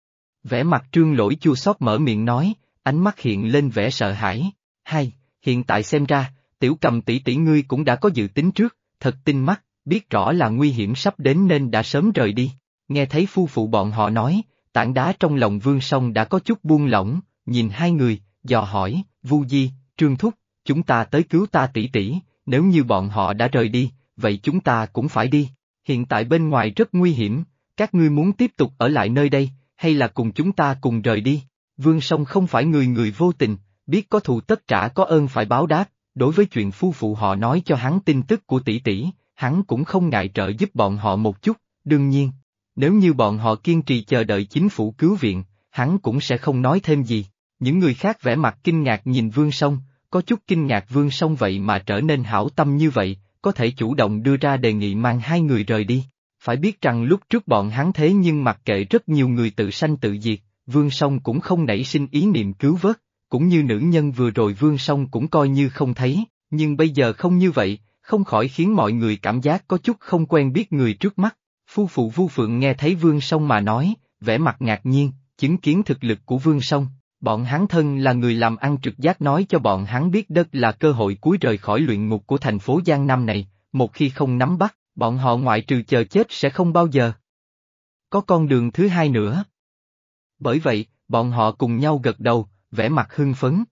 Vẻ mặt Trương Lỗi chua xót mở miệng nói, ánh mắt hiện lên vẻ sợ hãi. Hay, hiện tại xem ra, Tiểu Cầm tỷ tỷ ngươi cũng đã có dự tính trước, thật tinh mắt, biết rõ là nguy hiểm sắp đến nên đã sớm rời đi. Nghe thấy phu phụ bọn họ nói, tảng đá trong lòng Vương Song đã có chút buông lỏng, nhìn hai người, dò hỏi, Vu Di, Trương Thúc, chúng ta tới cứu ta tỷ tỷ, nếu như bọn họ đã rời đi, vậy chúng ta cũng phải đi. Hiện tại bên ngoài rất nguy hiểm, các ngươi muốn tiếp tục ở lại nơi đây, hay là cùng chúng ta cùng rời đi? Vương Song không phải người người vô tình, biết có thù tất trả có ơn phải báo đáp, đối với chuyện phu phụ họ nói cho hắn tin tức của tỷ tỷ, hắn cũng không ngại trợ giúp bọn họ một chút, đương nhiên. Nếu như bọn họ kiên trì chờ đợi chính phủ cứu viện, hắn cũng sẽ không nói thêm gì. Những người khác vẻ mặt kinh ngạc nhìn Vương Song, có chút kinh ngạc Vương Song vậy mà trở nên hảo tâm như vậy, có thể chủ động đưa ra đề nghị mang hai người rời đi. Phải biết rằng lúc trước bọn hắn thế nhưng mặc kệ rất nhiều người tự sanh tự diệt, Vương Song cũng không nảy sinh ý niệm cứu vớt, cũng như nữ nhân vừa rồi Vương Song cũng coi như không thấy, nhưng bây giờ không như vậy, không khỏi khiến mọi người cảm giác có chút không quen biết người trước mắt. Phu phụ Vu Phượng nghe thấy Vương Song mà nói, vẻ mặt ngạc nhiên, chứng kiến thực lực của Vương Song, bọn hắn thân là người làm ăn trực giác nói cho bọn hắn biết đất là cơ hội cuối rời khỏi luyện ngục của thành phố Giang Nam này, một khi không nắm bắt, bọn họ ngoại trừ chờ chết sẽ không bao giờ có con đường thứ hai nữa. Bởi vậy, bọn họ cùng nhau gật đầu, vẻ mặt hưng phấn,